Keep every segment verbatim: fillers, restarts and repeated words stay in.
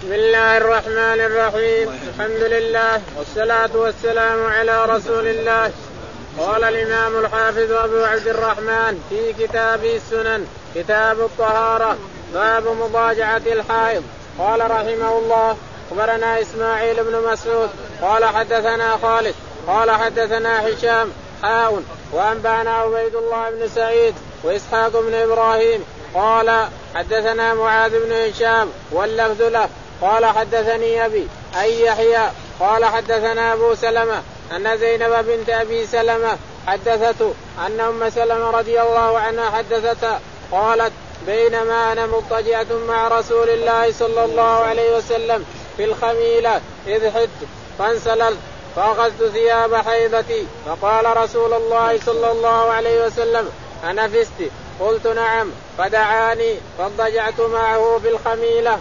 بسم الله الرحمن الرحيم. الحمد لله والصلاة والسلام على رسول الله. قال الإمام الحافظ أبو عبد الرحمن في كتابه السنن كتاب الطهارة باب مضاجعة الحائض. قال رحمه الله أخبرنا إسماعيل بن مسعود قال حدثنا خالد قال حدثنا هشام حاء وأنبأنا عبيد الله بن سعيد وإسحاق بن إبراهيم قال حدثنا معاذ بن هشام واللفظ له قال حدثني أبي أي يحيى قال حدثنا أبو سلمة أن زينب بنت أبي سلمة حدثته أن أم سلمة رضي الله عنها حدثتها قالت بينما أنا مضطجعة مع رسول الله صلى الله عليه وسلم في الخميلة إذ حدت فانسللت فأخذت ثياب حيضتي فقال رسول الله صلى الله عليه وسلم أنفست؟ قلت نعم فدعاني فاضطجعت معه في الخميلة.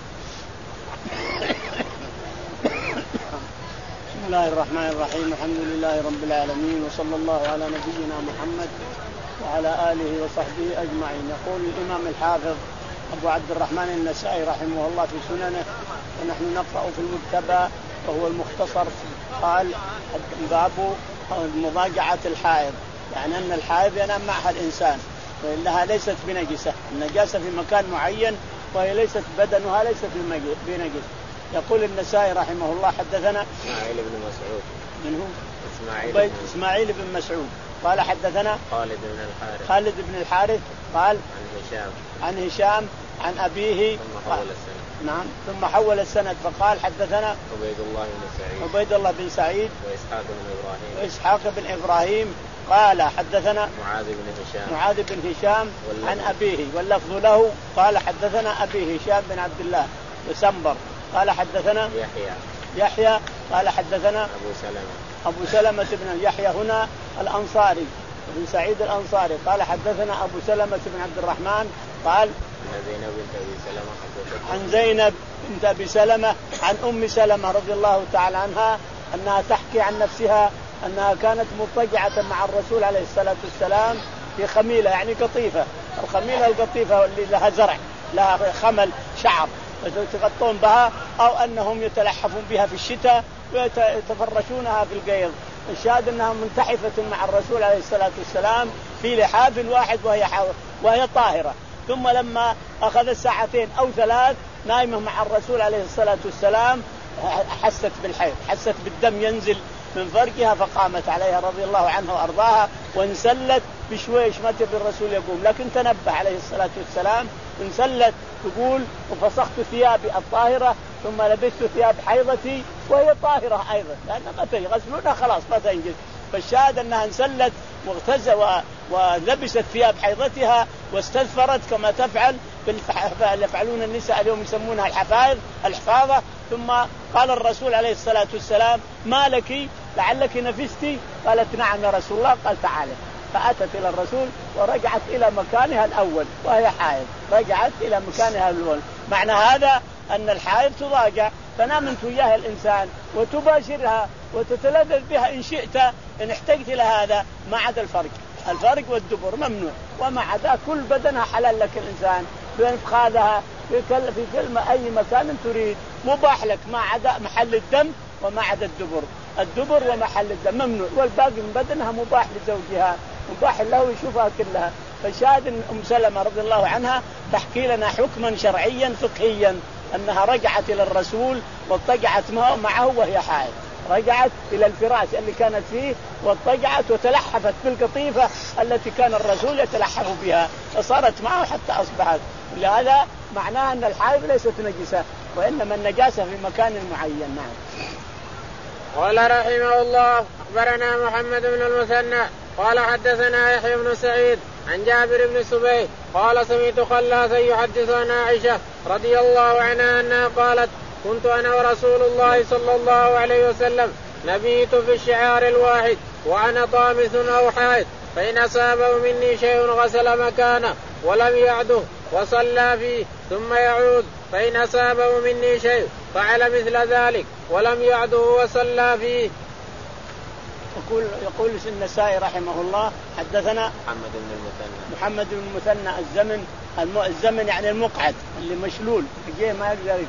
بسم الله الرحمن الرحيم. الحمد لله رب العالمين وصلى الله على نبينا محمد وعلى آله وصحبه أجمعين. يقول الإمام الحافظ أبو عبد الرحمن النسائي رحمه الله في سننه ونحن نقرأ في المجتبى وهو المختصر قال باب مضاجعة الحائض، يعني أن الحائض ينام معها الإنسان وإنها ليست بنجسة، النجاسة في مكان معين وهي ليست بدنها ليست بنجس. يقول النسائي رحمه الله حدثنا إسماعيل بن مسعود منه إسماعيل بن, إسماعيل بن مسعود قال حدثنا خالد بن الحارث خالد بن الحارث قال عن هشام عن هشام عن أبيه ثم حول السند نعم ثم حول السند فقال حدثنا عبيد الله بن سعيد عبيد الله بن سعيد وإسحاق بن إبراهيم وإسحاق بن إبراهيم قال حدثنا معاذ بن هشام معاذ بن هشام عن أبيه واللفظ له قال حدثنا أبيه هشام بن عبد الله وسنبر قال حدثنا يحيى يحيى قال حدثنا أبو سلمة أبو سلمة بن يحيى هنا الأنصاري بن سعيد الأنصاري قال حدثنا أبو سلمة بن عبد الرحمن قال عن زينب بنت أبي سلمة عن زينب بنت أبي سلمة عن أم سلمة رضي الله تعالى عنها أنها تحكي عن نفسها أنها كانت مضطجعة مع الرسول عليه الصلاة والسلام في خميلة يعني قطيفة. الخميلة القطيفة اللي لها زرع لها خمل شعر يتغطون بها أو أنهم يتلحفون بها في الشتاء ويتفرشونها في القيض. الشاهد أنها منتحفة مع الرسول عليه الصلاة والسلام في لحاف واحد وهي وهي طاهرة. ثم لما أخذ ساعتين أو ثلاث نايمة مع الرسول عليه الصلاة والسلام حست بالحيض، حست بالدم ينزل من فرجها فقامت عليها رضي الله عنها وأرضاها وانسلت بشويش ما تبي الرسول يقوم، لكن تنبه عليه الصلاة والسلام انسلت تقول وفسخت ثيابي الطاهرة ثم لبست ثياب حيضتي وهي طاهرة أيضا لأن ما تغسلونها خلاص ما تنجز. فالشاهد أنها انسلت واغتزت ولبست ثياب حيضتها واستثفرت كما تفعل يفعلون النساء اليوم يسمونها الحفاظ الحفاظة. ثم قال الرسول عليه الصلاة والسلام ما لك لعلك نفستي؟ قالت نعم يا رسول الله. قال تعالى فأتت إلى الرسول ورجعت إلى مكانها الأول وهي حائض، رجعت إلى مكانها الأول. معنى هذا أن الحائض تضاجع تنام انت وياها الإنسان وتباشرها وتتلذذ بها إن شئت إن احتجت إلى هذا ما عدا الفرج الفرج والدبر ممنوع، وما عدا كل بدنها حلال لك الإنسان بإنفخاذها في كل أي مكان تريد مباح لك ما عدا محل الدم وما عدا الدبر الدبر ومحل الدم ممنوع، والباقي من بدنها مباح لزوجها مباح له يشوفها كلها. فالشاهد أن أم سلمة رضي الله عنها تحكي لنا حكما شرعيا فقهيا أنها رجعت إلى الرسول واضطجعت معه وهي حائض، رجعت إلى الفراش اللي كانت فيه واضطجعت وتلحفت بالقطيفة التي كان الرسول يتلحف بها فصارت معه حتى أصبحت. لهذا معناه أن الحائض ليست نجسة وإنما النجاسة في مكان معين. نعم. قال رحمه الله أخبرنا محمد بن المثنى قال حدثنا يحيى بن سعيد عن جابر بن سبيح قال سمعت خلاصا يحدث عن عائشة رضي الله عنها أنها قالت كنت أنا ورسول الله صلى الله عليه وسلم نبيت في الشعار الواحد وأنا طامس أو حائض فإن أصابه مني شيء غسل مكانه ولم يعده وصلى فيه ثم يعود فإن أصابه مني شيء فعل مثل ذلك ولم يعده وصلى فيه. يقول يقول النسائي رحمه الله حدثنا محمد بن المثنى محمد بن المثنى الزمن الزمن يعني المقعد اللي مشلول يجيه ما يقدر يقول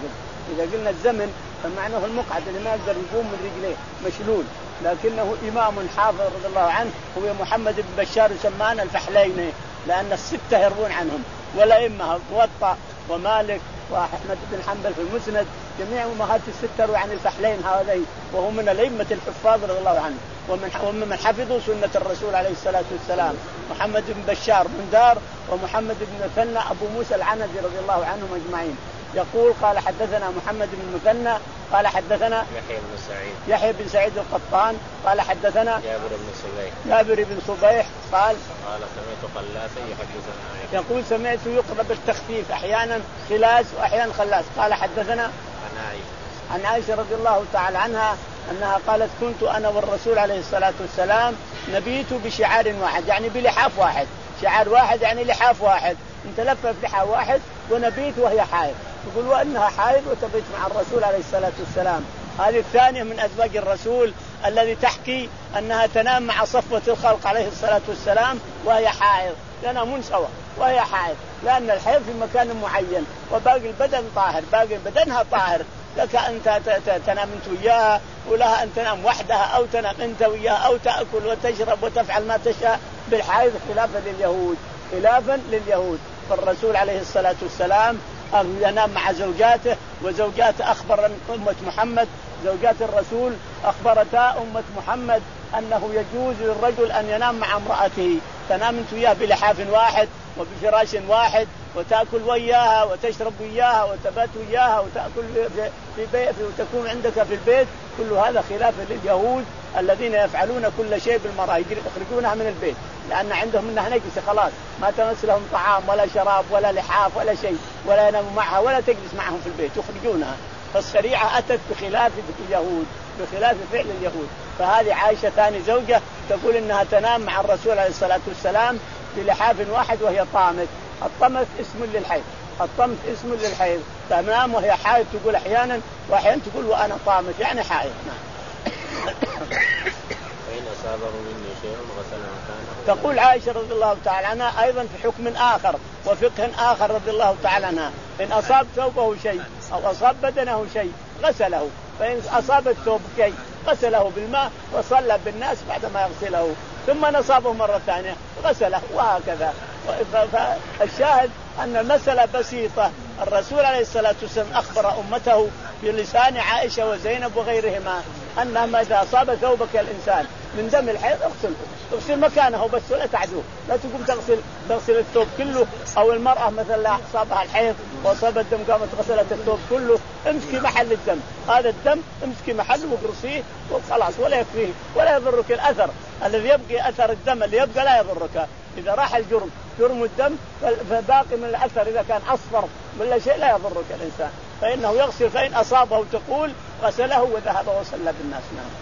إذا قلنا الزمن فمعناه المقعد اللي ما يقدر يقوم من رجليه مشلول، لكنه إمام حافظ رضي الله عنه هو محمد بن بشار يسمان الفحلين، لأن الستة يروون عنهم، والأئمة موطأ ومالك وأحمد بن حنبل في المسند، جميع أمهات الستة رووا عن الفحلين هذين، وهو من الأئمة الحفاظ رضي الله عنه، ومن من حفظوا سنة الرسول عليه الصلاة والسلام. محمد بن بشار بن دار ومحمد بن مثنى أبو موسى العنزي رضي الله عنهم أجمعين. يقول قال حدثنا محمد بن مثنى قال حدثنا يحيى بن سعيد يحيى بن سعيد القطان قال حدثنا جابر بن صبيح جابر بن صبيح قال قال سمعت خلاسا يحدثنا عائشة. يقول سمعت يقرأ بالتخفيف أحيانا خلاس وأحيانا خلاس. قال حدثنا عن عائشة عن عائشة رضي الله تعالى عنها أنها قالت كنت أنا والرسول عليه الصلاة والسلام نبيت بشعار واحد، يعني بلحاف واحد، شعار واحد يعني لحاف واحد، نتلفف لحاف واحد ونبيت وهي حائض. يقول وأنها حائض وتبيت مع الرسول عليه الصلاة والسلام. هذه الثانية من أزواج الرسول الذي تحكي أنها تنام مع صفوة الخلق عليه الصلاة والسلام وهي حائض، ينامون سوا وهي حائض، لأن الحيض في مكان معين وباقي البدن طاهر، باقي بدنها طاهر، لك أنت تنام أنت وياها ولها أن تنام وحدها أو تنام أنت وياها أو تأكل وتشرب وتفعل ما تشاء بالحائض، خلافا لليهود خلافا لليهود. فالرسول عليه الصلاة والسلام ينام مع زوجاته، وزوجاته أخبر أمة محمد، زوجات الرسول أخبرتا أمة محمد أنه يجوز للرجل أن ينام مع امرأته، تنام أنت وياها بلحاف واحد وبفراش واحد وتأكل وياها وتشرب وياها وتبات وياها وتأكل في بيت وتكون عندك في البيت، كل هذا خلاف لليهود الذين يفعلون كل شيء بالمرأة، يخرجونها من البيت لأن عندهم منها نجس، خلاص ما تمس لهم طعام ولا شراب ولا لحاف ولا شيء، ولا يناموا معها ولا تجلس معهم في البيت، يخرجونها. فالشريعة أتت بخلاف اليهود، بخلاف فعل اليهود. فهذه عائشة ثاني زوجة تقول إنها تنام مع الرسول عليه الصلاة والسلام بلحاف واحد وهي طامت. الطمث اسم للحيض، الطمث اسم للحيض، تنام وهي حائض تقول أحيانا، وأحيانا تقول وأنا طامت يعني حائض. فإن أصابه مني شيء غسل مكانه. تقول عائشة رضي الله تعالى عنها أيضا في حكم آخر وفقه آخر رضي الله تعالى عنها، إن أصاب ثوبه شيء أو أصاب بدنه شيء غسله، فإن أصاب الثوب شيء غسله بالماء وصلى بالناس بعد ما يغسله، ثم نصابه مرة ثانية غسله، وهكذا. فالشاهد أن المسألة بسيطة. الرسول عليه الصلاة والسلام أخبر أمته بلسان عائشة وزينب وغيرهما أنما إذا أصاب ثوبك الإنسان من دم الحيض اغسله، اغسل مكانه بس ولا تعدوه، لا تقوم تغسل تغسل الثوب كله. أو المرأة مثلا أصابها الحيض وأصاب الدم قامت غسلت الثوب كله، امسكي محل الدم، هذا الدم امسكي محله وقرصيه وخلاص ولا يكفيه ولا يضرك الأثر الذي يبقى، أثر الدم اللي يبقى لا يضرك. إذا راح الجرم جرم الدم فباقي من الأثر إذا كان أصفر ولا شيء لا يضرك الإنسان، فإنه يغسل. فإن أصابه تقول غسله وذهب وصلى بالناس.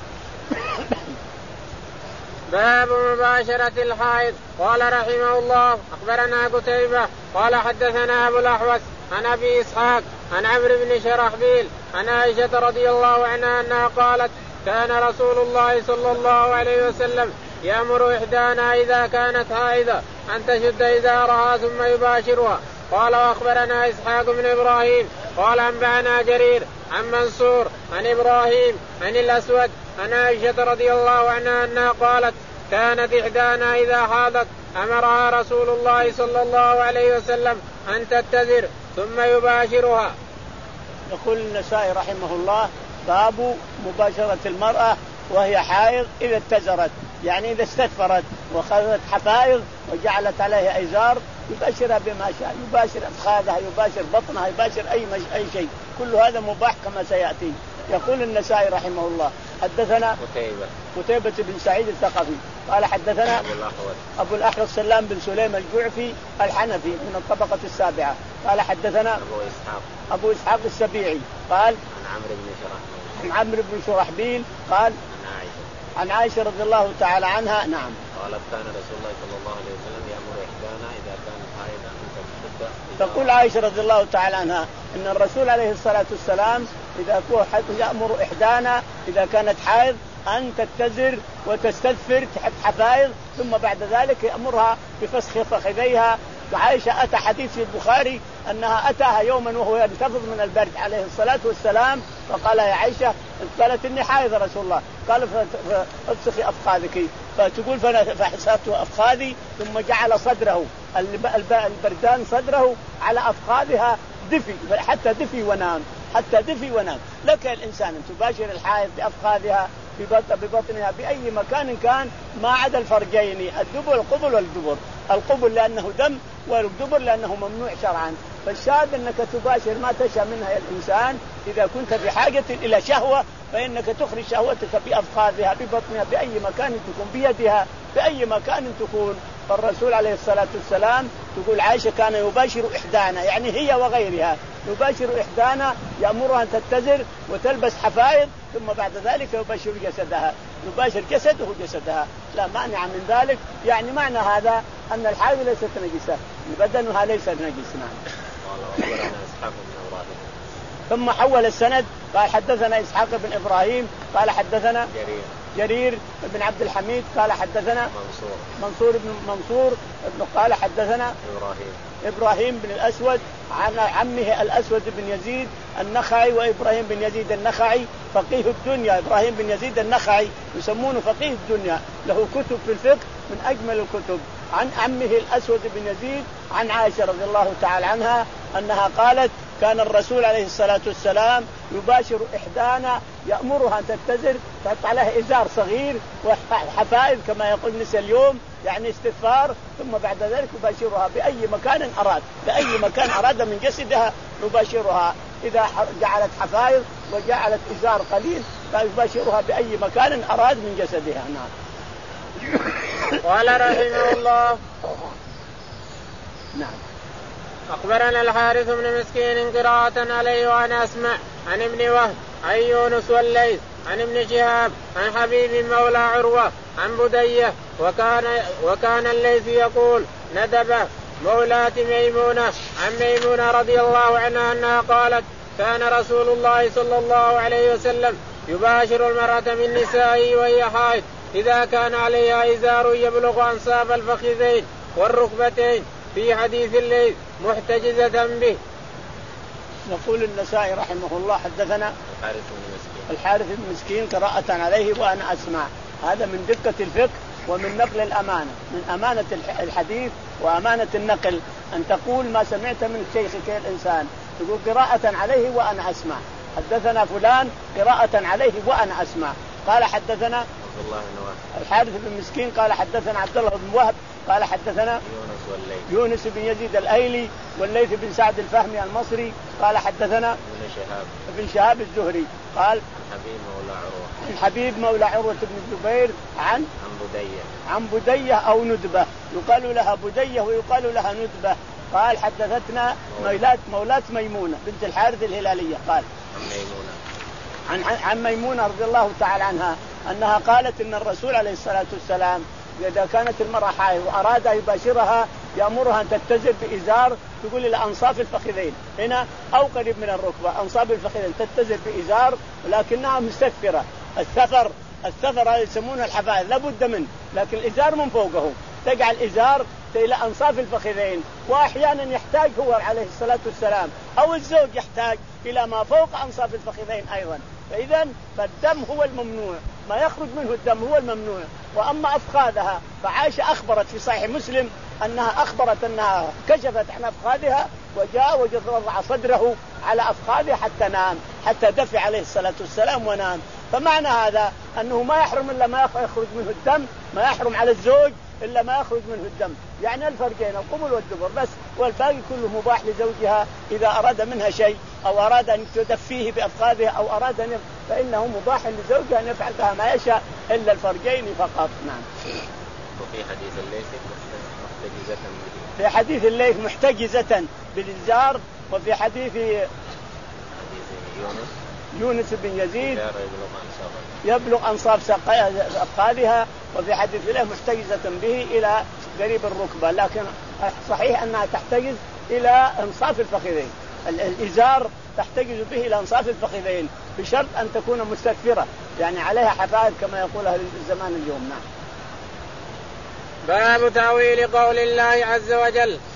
باب مباشرة الحائض. قال رحمه الله أخبرنا قتيبة قال حدثنا أبو الأحوص عن أبي إسحاق عن عمرو بن شرحبيل عن عائشة رضي الله عنها أنها قالت كان رسول الله صلى الله عليه وسلم يأمر إحدانا إذا كانت حائضة أن تشد إزارها ثم يباشرها. قال وأخبرنا إسحاق بن إبراهيم قال أنبأنا جرير عن منصور عن إبراهيم عن الأسود عن عائشة رضي الله عنها أنها قالت كانت إحدانا إذا حاضت أمرها رسول الله صلى الله عليه وسلم أن تتذر ثم يباشرها. يقول النسائي رحمه الله باب مباشرة المرأة وهي حائض إذا اتزرت، يعني إذا استدفرت وخذت حفائض وجعلت عليها إزار يباشرها بما شاء، يباشر أفخاذها يباشر بطنها يباشر أي مش... أي شيء، كل هذا مباح كما سيأتي. يقول النسائي رحمه الله حدثنا قتيبة قتيبة بن سعيد الثقفي قال حدثنا أبو الأحوص أبو الأحوص سلام بن سليم الجعفي الحنفي من الطبقة السابعة قال حدثنا أبو إسحاق أبو إسحاق السبيعي قال عن عمرو بن شرحبيل عن عمرو بن شرحبيل قال عن عائشة عن عائشة رضي الله تعالى عنها نعم قالت كان رسول الله صلى الله عليه وسلم يأمر إحدانا إذا كانت حائضة أن تشد. تقول عائشة رضي الله تعالى عنها إن الرسول عليه الصلاة والسلام إذا يأمر إحدانا إذا كانت حائض أن تتزر وتستدفر تحت حفائض، ثم بعد ذلك يأمرها بفسخ فخذيها عائشة أتى حديث في البخاري أنها أتاها يوما وهو ينتفض من البرد عليه الصلاة والسلام، فقال يا عائشة، قالت إني حائض رسول الله، قال فافسخي أفخاذك، فتقول فحسبت أفخاذي ثم جعل صدره البردان صدره على أفخاذها دفي، حتى دفي ونام، حتى دفي ونام. لك الإنسان أن تباشر الحائض بأفخاذها ببطنها بأي مكان كان ما عدا الفرجين، الدبر القبل والدبر، القبل لأنه دم والدبر لأنه ممنوع شرعا. فالشاهد أنك تباشر ما تشاء منها الإنسان. إذا كنت في حاجة إلى شهوة فإنك تخرج شهوتك بأفخاذها ببطنها بأي مكان تكون، بيدها بأي مكان تكون. فالرسول عليه الصلاة والسلام تقول عائشة كان يباشر إحدانا، يعني هي وغيرها، يباشر إحدانا يأمرها أن تتزر وتلبس حفائض، ثم بعد ذلك يباشر جسدها، يباشر جسده جسدها، لا مانع من ذلك. يعني معنى هذا أن الحائض ليست نجسة، بدنها ليس نجس. نعم. ثم حول السند قال حدثنا إسحاق بن إبراهيم قال حدثنا جرير, جرير بن عبد الحميد قال حدثنا منصور منصور بن منصور قال حدثنا إبراهيم إبراهيم بن الأسود عن عمه الأسود بن يزيد النخعي، وإبراهيم بن يزيد النخعي فقيه الدنيا، إبراهيم بن يزيد النخعي يسمونه فقيه الدنيا، له كتب في الفقه من أجمل الكتب. عن عمه الأسود بن يزيد عن عائشة رضي الله تعالى عنها أنها قالت كان الرسول عليه الصلاة والسلام يباشر إحدانا يأمرها أن تتزر، تحط عليها إزار صغير وحفائض كما يقول نساء اليوم، يعني استغفار، ثم بعد ذلك يباشرها بأي مكان أراد، بأي مكان أراد من جسدها يباشرها. إذا جعلت حفائض وجعلت إزار قليل فيباشرها بأي مكان أراد من جسدها. نعم. قال رحمه الله. نعم. أخبرنا الحارث بن مسكين قراءة عليه وأنا أسمع عن ابن وهب عن يونس والليث عن ابن شهاب عن حبيب مولى عروة عن بدية وكان, وكان الليث يقول ندبة مولاة ميمونة عن ميمونة رضي الله عنها أنها قالت كان رسول الله صلى الله عليه وسلم يباشر المرأة من نسائه وهي حائض إذا كان عليها إزار يبلغ أنصاف الفخذين والركبتين، في حديث الليث محتجزة به. يقول النسائي رحمه الله حدثنا الحارث بن مسكين الحارث بن مسكين قراءة عليه وأنا أسمع. هذا من دقة الفقه ومن نقل الأمانة، من أمانة الحديث وأمانة النقل، أن تقول ما سمعت من شيخك الإنسان، تقول قراءة عليه وأنا أسمع. حدثنا فلان قراءة عليه وأنا أسمع. قال حدثنا عبد الله بن وهب الحارث بن مسكين قال حدثنا عبد الله بن وهب قال حدثنا يونس والليث يونس بن يزيد الأيلي والليث بن سعد الفهمي المصري قال حدثنا ابن شهاب ابن شهاب الزهري قال عن حبيب مولى عروة عن حبيب مولى عروة بن الزبير عن عن بدية عن بدية أو ندبة، يقال لها بدية ويقال لها ندبة. قال حدثتنا مولات مولاة ميمونة بنت الحارث الهلالية قال عن ميمونة عن عن ميمونة رضي الله تعالى عنها أنها قالت إن الرسول عليه الصلاة والسلام إذا كانت المرأة حائض وأراد يباشرها يأمرها أن تتزر بإزار تقول إلى أنصاف الفخذين هنا أو قريب من الركبة، أنصاف الفخذين تتزر بإزار ولكنها مستكثرة. الثفر الثفر هذا يسمونه الحفائض لابد منه، لكن الإزار من فوقه، تجعل الإزار إلى أنصاف الفخذين. وأحيانا يحتاج هو عليه الصلاة والسلام أو الزوج يحتاج إلى ما فوق أنصاف الفخذين أيضا. فإذا فالدم هو الممنوع، ما يخرج منه الدم هو الممنوع. وأما أفخاذها فعائشة أخبرت في صحيح مسلم أنها أخبرت أنها كشفت عن أفخاذها وجاء وضع صدره على أفخاذها حتى نام، حتى دفع عليه الصلاة والسلام ونام. فمعنى هذا أنه ما يحرم إلا ما يخرج منه الدم، ما يحرم على الزوج إلا ما يخرج منه الدم، يعني الفرجين القبل والدبر بس، والباقي كله مباح لزوجها إذا أراد منها شيء أو أراد أن تدفيه بأفخاذها أو أراد أن فإنه مباح لزوجها أن يفعل بها ما يشاء إلا الفرجين فقط. نعم. وفي حديث الليث محتجزة في حديث الليث محتجزة بالإزار، وفي حديث يونس يونس بن يزيد يبلغ أنصاف أفخاذها، وفي حديث الله محتجزة به إلى قريب الركبة، لكن صحيح أنها تحتجز إلى أنصاف الفخذين. الإزار تحتجز به إلى أنصاف الفخذين بشرط أن تكون مستكثرة، يعني عليها حفاظ كما يقول أهل الزمان اليوم. نعم. باب تأويل قول الله عز وجل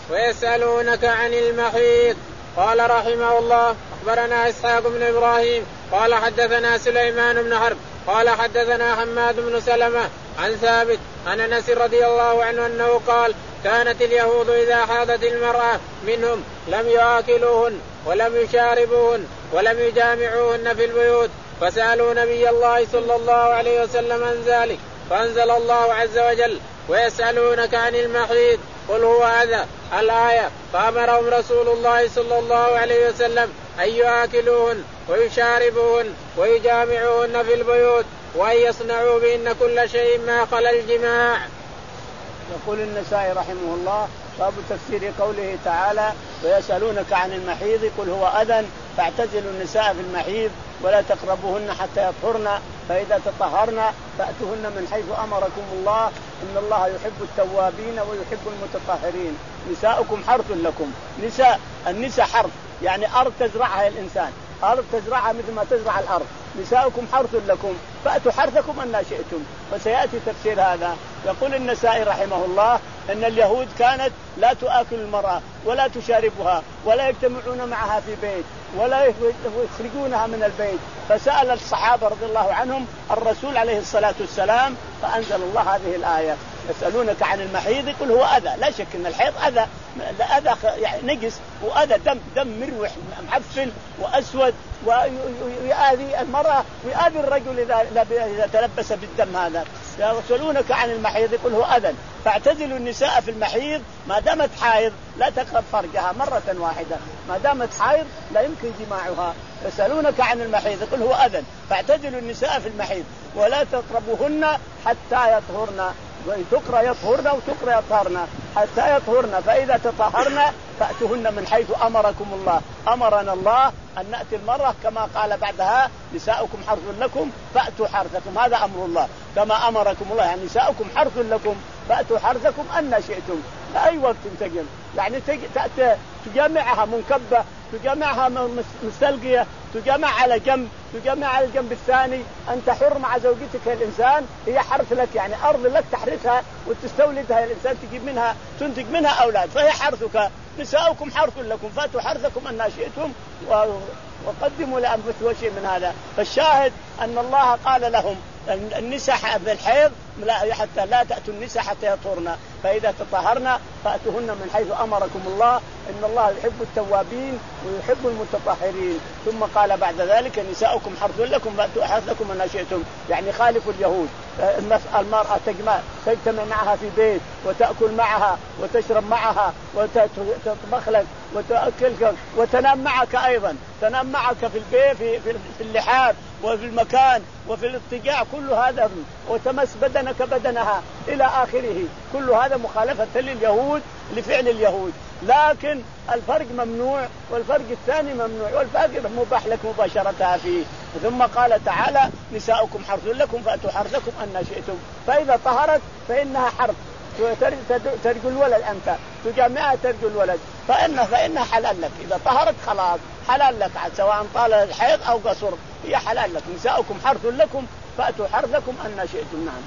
ويسألونك عن المحيض. قال رحمه الله أخبرنا إسحاق بن إبراهيم قال حدثنا سليمان بن حرب قال حدثنا حماد بن سلمة عن ثابت عن أنس رضي الله عنه أنه قال كانت اليهود إذا حاضت المرأة منهم لم يآكلوهن ولم يشاربوهن ولم يجامعوهن في البيوت فسألوا نبي الله صلى الله عليه وسلم عن ذلك فأنزل الله عز وجل ويسألونك عن المحيض قل هو أذى الآية فأمرهم رسول الله صلى الله عليه وسلم أن يآكلوهن ويشاربوهن ويجامعوهن في البيوت وأن يصنعوا بهن كل شيء ما خلا الجماع. يقول النسائي رحمه الله باب تفسير قوله تعالى ويسألونك عن المحيض قل هو أذى فاعتزلوا النساء في المحيض ولا تقربوهن حتى يطهرن فإذا تطهرن فأتوهن من حيث أمركم الله إن الله يحب التوابين ويحب المتطهرين. نساؤكم حرث لكم. نساء النساء حرث يعني أرض تزرعها الإنسان أرض تزرعها مثل ما تزرع الأرض. نساؤكم حرث لكم فأتوا حرثكم أن شئتم. وسيأتي تفسير هذا. يقول النسائي رحمه الله أن اليهود كانت لا تؤكل المرأة ولا تشاربها ولا يجتمعون معها في بيت ولا يخرجونها من البيت فسأل الصحابة رضي الله عنهم الرسول عليه الصلاة والسلام فأنزل الله هذه الآية يسألونك عن المحيض قل هو أذى. لا شك أن الحيض أذى أذى يعني نجس وأذى دم دم مروح معفن وأسود ويؤذي المرأة ويؤذي الرجل إذا إذا تلبس بالدم هذا. يسألونك عن المحيض قل هو أذى فاعتزلوا النساء في المحيض ما دامت حائض لا تقرب فرجها مرة واحدة ما دامت حائض لا يمكن جماعها. يسألونك عن المحيض قل هو أذى فاعتزلوا النساء في المحيض ولا تقربوهن حتى يطهرن تقرأ يطهرن وتقرأ يطهرن حتى يطهرن فإذا تطهرن فأتوهن من حيث أمركم الله. أمرنا الله أن نأتي المرة كما قال بعدها نساؤكم حرث لكم فأتوا حرثكم. هذا أمر الله كما أمركم الله يعني نساؤكم حرث لكم فأتوا حرثكم أن شئتم في أي وقت تجن يعني تأتي تجمعها منكبة تجمعها مستلقية تجمع على جنب تجمع على الجنب الثاني. أنت حر مع زوجتك الإنسان هي حرث لك يعني أرض لك تحرثها وتستولدها الإنسان تجيب منها تنتج منها أولاد فهي حرثك. نساؤكم حرث لكم فاتوا حرثكم أن شئتم وقدموا لأنفسكم شيء من هذا. فالشاهد أن الله قال لهم النساء بالحيض لا حتى لا تأتوا النساء حتى يطهرن فإذا تطهرن فأتوهن من حيث أمركم الله إن الله يحب التوابين ويحب المتطهرين. ثم قال بعد ذلك نساؤكم حرث لكم فأتوا حرثكم أن شئتم يعني خالفوا اليهود. المرأة تجمع تجتمع معها في بيت وتأكل معها وتشرب معها وتطبخ لك وتأكلك وتنام معك أيضا تنام معك في البيت في, في اللحاف وفي المكان وفي الاضطجاع كل هذا وتمس بدنك بدنها إلى آخره كل هذا مخالفة لليهود لفعل اليهود. لكن الفرق ممنوع والفرق الثاني ممنوع والفرق مباح لك مباشرتها فيه. ثم قال تعالى نساؤكم حرث لكم فأتوا حرثكم أن شئتم فإذا طهرت فإنها حرث ترجو الولد أنت تجامعها ترجو الولد فإنها, فإنها حلال لك. إذا طهرت خلاص حلال لك سواء طال الحيض أو قصر هي حلال لك. نساؤكم حرث لكم فأتوا حرثكم أن شئتم. نعم.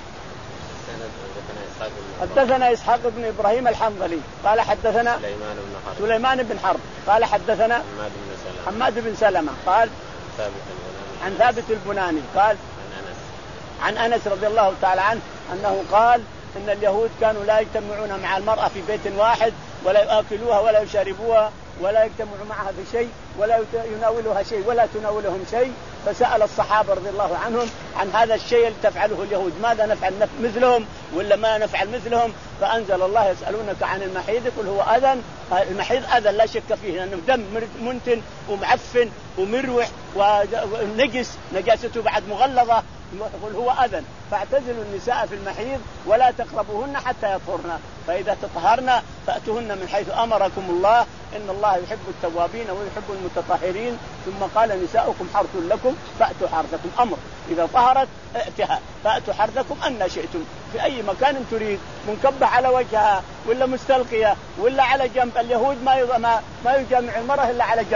حدثنا إسحاق بن إبراهيم الحنظلي قال حدثنا سليمان بن حرب سليمان بن حرب قال حدثنا حماد بن سلمة قال عن ثابت البناني قال عن أنس رضي الله تعالى عنه أنه قال إن اليهود كانوا لا يجتمعون مع المرأة في بيت واحد ولا يأكلوها ولا يشاربوها ولا يجتمعوا معها في شيء ولا يناولها شيء ولا تناولهم شيء. فسأل الصحابة رضي الله عنهم عن هذا الشيء اللي تفعله اليهود ماذا نفعل مثلهم ولا ما نفعل مثلهم. فأنزل الله يسألونك عن المحيض قل هو أذى. المحيض أذى لا شك فيه لأنه دم منتن ومعفن ومروح ونجس نجاسته بعد مغلظة يقول هو أذى. فاعتزلوا النساء في المحيض ولا تقربوهن حتى يطهرن فإذا تطهرن فأتوهن من حيث أمركم الله إن الله يحب التوابين ويحب المتطهرين. ثم قال نساؤكم حرث لكم فأتوا حرثكم أمر إذا طهرت ائتها فأتوا حرثكم أن شئتم في أي مكان تريد منكبة على وجهها ولا مستلقية ولا على جنب. اليهود ما ما ما يجامع المرأة إلا على جنب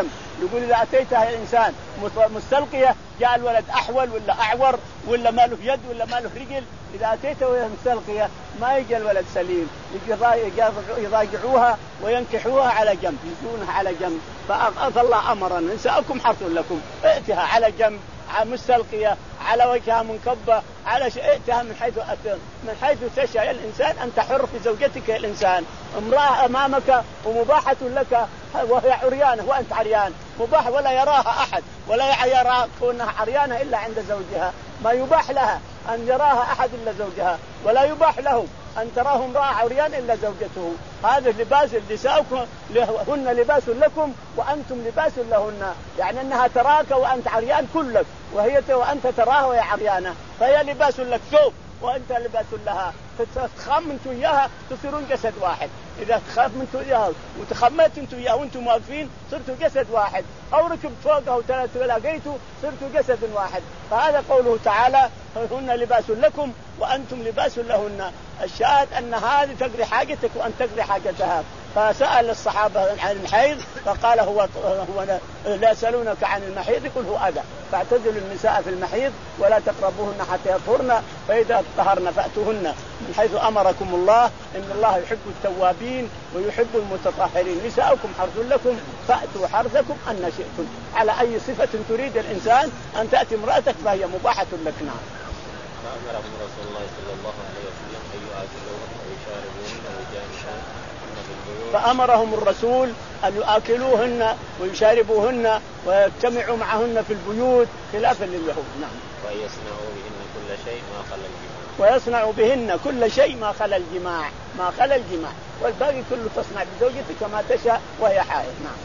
يقول إذا أتيتها الإنسان مستلقية جاء الولد أحول ولا أعور ولا ما له يد ولا ما له رجل، إذا أتيته وهي مستلقية ما يجي الولد سليم، يضايقوها وينكحوها على جنب، يجونها على جنب. فالله أمرنا نساءكم حرث لكم، ائتها على جنب مستلقية على وجهها منكبة على ائتها من حيث من حيث تشاء الإنسان. أنت حر في زوجتك يا الإنسان، امرأة أمامك ومباحة لك وهي عريانة وأنت عريان، مباح ولا يراها أحد ولا يرى كونها عريانة إلا عند زوجها، ما يباح لها أن يراها أحد إلا زوجها، ولا يباح له أن تراه امرأة عريان إلا زوجته. هذا لباس نساؤكم هن لباس لكم وأنتم لباس لهن، يعني أنها تراك وأنت عريان كلك، وهي وأنت تراها وهي عريانة، فهي لباس لك ثوب وأنت لباس لها. تخمنتوا إياها تصيرون جسد واحد، إذا تخمنتوا إياها وتخمنتوا أنتوا إياها وأنتم واقفين صرتوا جسد واحد، أو ركبت فوقها وتلاقيتوا صرتوا جسد واحد. فهذا قوله تعالى هن لباس لكم وأنتم لباس لهن. الشاهد أن هذه تقضي حاجتك وأن تقضي حاجتها. فسأل الصحابة عن الحيض فقال هو, هو لا يسألونك عن المحيض قل هو أذى فاعتزلوا النساء في المحيض ولا تقربوهن حتى يطهرن فإذا طهرن فأتوهن من حيث أمركم الله إن الله يحب التوابين ويحب المتطهرين. نساؤكم حرث لكم فأتوا حرثكم أن شئتم. على أي صفة تريد الإنسان أن تأتي امرأتك فهي مباحة لك. نعم. فأمرهم رسول الله صلى الله عليه وسلم أن يؤكلوهن ويشاربوهن ويجامعوهن فأمرهم الرسول أن يؤكلوهن ويشاربوهن ويجتمعوا معهن في البيوت خلافا لليهود. نعم. ويصنعوا بهن كل شيء ما خلا الجماع. ويصنعوا بهن كل شيء ما خلا الجماع ما خلا الجماع والباقي كله تصنع بزوجتك كما تشاء وهي حائض. نعم.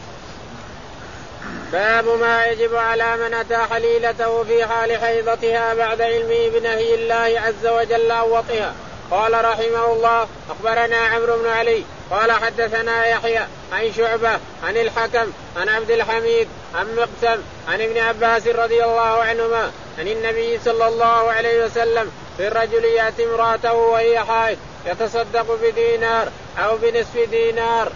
باب ما يجب على من أتى حليلته في حال حيضتها بعد علمه بنهي الله عز وجل عن وطئها. قال رحمه الله أخبرنا عمرو بن علي قال حدثنا يحيى عن شعبة عن الحكم عن عبد الحميد عن مقسم عن ابن عباس رضي الله عنهما عن النبي صلى الله عليه وسلم في الرجل يأتي امرأته وهي حائض يتصدق بدينار أو بنصف دينار.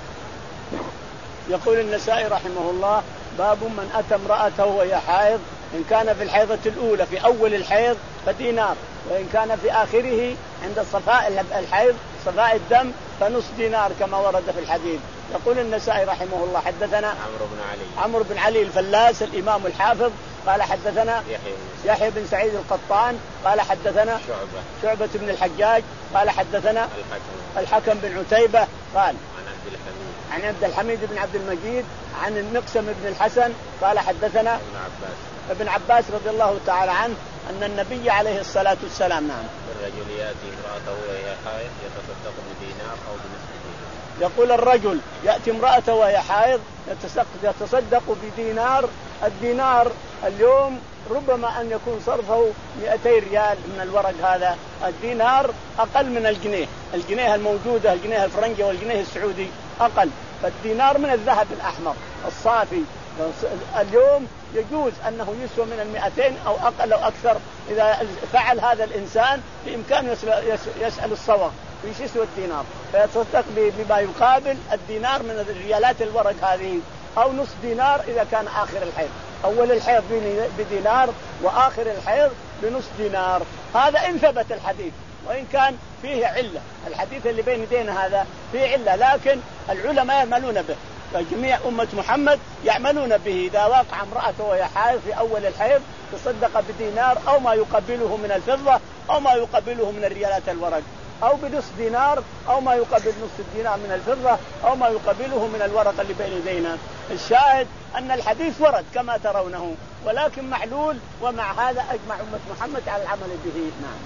يقول النسائي رحمه الله باب من أتى امرأته وهي حائض إن كان في الحيضة الأولى في أول الحيض فدينار، وإن كان في آخره عند صفاء الحيض صفاء الدم فنصف دينار كما ورد في الحديث. يقول النسائي رحمه الله حدثنا عمرو بن علي عمرو بن علي الفلاس الإمام الحافظ قال حدثنا يحيى, يحيى بن سعيد القطان قال حدثنا شعبة شعبة بن الحجاج قال حدثنا الحكم, الحكم بن عتيبة قال عن عبد الحميد عن عبد الحميد بن عبد المجيد عن المقسم بن الحسن قال حدثنا ابن عباس ابن عباس رضي الله تعالى عنه أن النبي عليه الصلاة والسلام نعم الرجل يأتي امرأته وهي حائض يتصدق بدينار أو بنصف دينار. يقول الرجل يأتي امرأته وهي حائض يتصدق بدينار. الدينار اليوم ربما أن يكون صرفه مئتي ريال من الورق هذا. الدينار أقل من الجنيه، الجنيه الموجودة الجنيه الفرنجي والجنيه السعودي أقل. فالدينار من الذهب الأحمر الصافي اليوم يجوز أنه يسوى من المئتين أو أقل أو أكثر. إذا فعل هذا الإنسان بإمكانه يسأل الصوغ ويش يسوى الدينار فيتصدق بما يقابل الدينار من الريالات الورق هذه أو نصف دينار إذا كان آخر الحيض. أول الحيض بدينار وآخر الحيض بنصف دينار. هذا إن ثبت الحديث، وإن كان فيه علة. الحديث اللي بين يدينا هذا فيه علة لكن العلماء يعملون به، فجميع أمة محمد يعملون به. إذا وقع امرأته وهي حائض في أول الحيض تصدق بدينار أو ما يقبله من الفضة أو ما يقبله من الريالات الورق أو بنصف دينار أو ما يقبل نصف الدينار من الفضة أو ما يقبله من الورق اللي بين يدينا. الشاهد أن الحديث ورد كما ترونه ولكن معلول، ومع هذا أجمع أمة محمد على العمل به. نعم.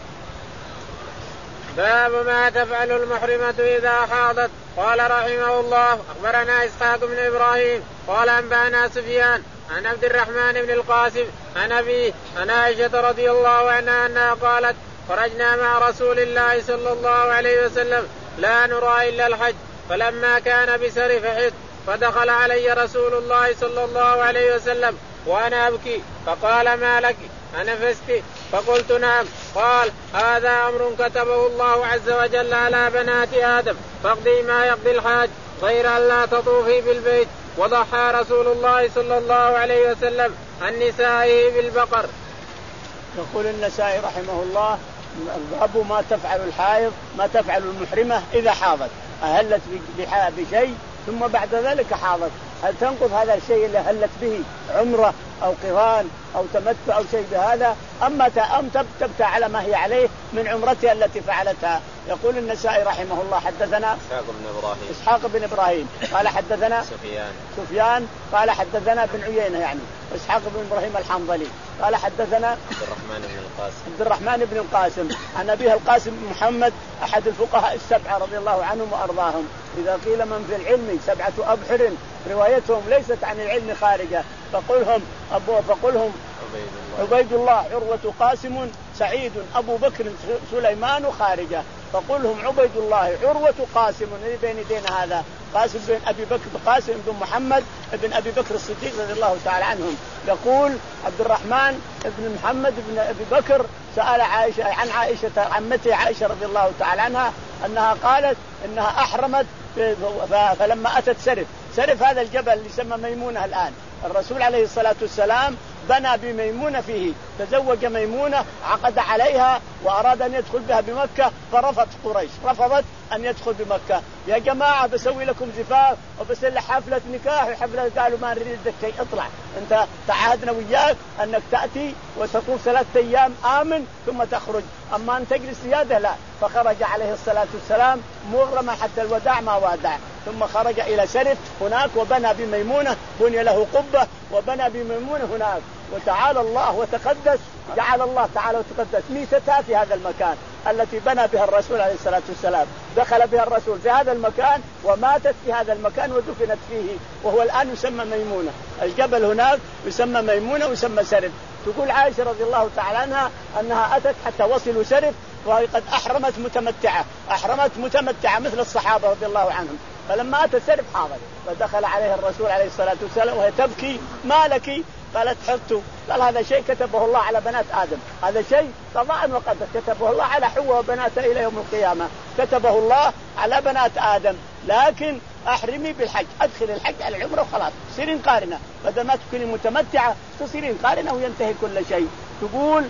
باب ما تفعل المحرمة إذا حاضت. قال رحمه الله أخبرنا إسحاق بن إبراهيم قال أنبأنا سفيان عن عبد الرحمن بن القاسم عن أبيه عن عائشة رضي الله عنها أنها قالت خرجنا مع رسول الله صلى الله عليه وسلم لا نرى إلا الحج فلما كان بسر فحط فدخل علي رسول الله صلى الله عليه وسلم وأنا أبكي فقال ما لك أنفست؟ فقلت نعم. قال هذا أمر كتبه الله عز وجل على بنات آدم فاقضي ما يقضي الحاج غير أن لا تطوفي بالبيت وضحى رسول الله صلى الله عليه وسلم عن نسائه بالبقر. يقول النسائي رحمه الله أبو ما تفعل الحائض ما تفعل المحرمة إذا حاضت أهلت بشيء ثم بعد ذلك حاضت هل تنقض هذا الشيء اللي هلت به عمرة أو قران أو تمتع أو شيء بهذا أما أم تبتع على ما هي عليه من عمرتها التي فعلتها. يقول النسائي رحمه الله حدثنا إسحاق بن إبراهيم إسحاق بن إبراهيم قال حدثنا سفيان سفيان قال حدثنا بن عيينة يعني إسحاق بن إبراهيم الحنظلي قال حدثنا عبد الرحمن بن القاسم عبد الرحمن بن القاسم عن أبيه القاسم بن محمد أحد الفقهاء السبعة رضي الله عنهم وأرضاهم. إذا قيل من في العلم سبعة أبحر روايتهم ليست عن العلم خارجة فقلهم أبو فقلهم عبيد الله عروة قاسم سعيد أبو بكر سليمان خارجة فقلهم عبيد الله عروة قاسم بين يدينا هذا قاسم بن أبي بكر قاسم بن محمد بن أبي بكر الصديق رضي الله تعالى عنهم. يقول عبد الرحمن بن محمد بن أبي بكر سأل عائشة عن عائشة عمته عائشة رضي الله تعالى عنها أنها قالت إنها أحرمت فلما أتت سرف سرف هذا الجبل اللي يسمى ميمونة الآن الرسول عليه الصلاة والسلام بنى بميمونة فيه تزوج ميمونة عقد عليها وأراد أن يدخل بها بمكة فرفض قريش رفضت أن يدخل بمكة. يا جماعة بسوي لكم زفاف وبسوي حفلة نكاح وحفلة قالوا ما نريد شيء اطلع أنت تعهدنا وياك أنك تأتي وتطوف ثلاثة أيام آمن ثم تخرج أما أن تجلس زيادة لا. فخرج عليه الصلاة والسلام مغرما حتى الوداع ما وادع ثم خرج إلى سرف هناك وبنى بميمونة بني له قبة وبنى بميمونة هناك وتعالى الله وتقدس جعل الله تعالى وتقدس ميتتها في هذا المكان التي بنى بها الرسول عليه الصلاة والسلام دخل بها الرسول في هذا المكان وماتت في هذا المكان ودفنت فيه وهو الآن يسمى ميمونة. الجبل هناك يسمى ميمونة ويسمى سرف. تقول عائشة رضي الله تعالى عنها أنها أتت حتى وصلوا سرف وهي قد أحرمت متمتعة أحرمت متمتعة مثل الصحابة رضي الله عنهم فلما أتى سرف حاضر فدخل عليه الرسول عليه الصلاة والسلام وهي تبكي ما لك قالت حرت قال هذا شيء كتبه الله على بنات آدم هذا شيء قضاء وقدر كتبه الله على حواء وبناتها إلى يوم القيامة كتبه الله على بنات آدم لكن أحرمي بالحج أدخل الحج على العمرة وخلاص تصيرين قارنة بدل ما تكوني متمتعة تصيرين قارنة وينتهي كل شيء. تقول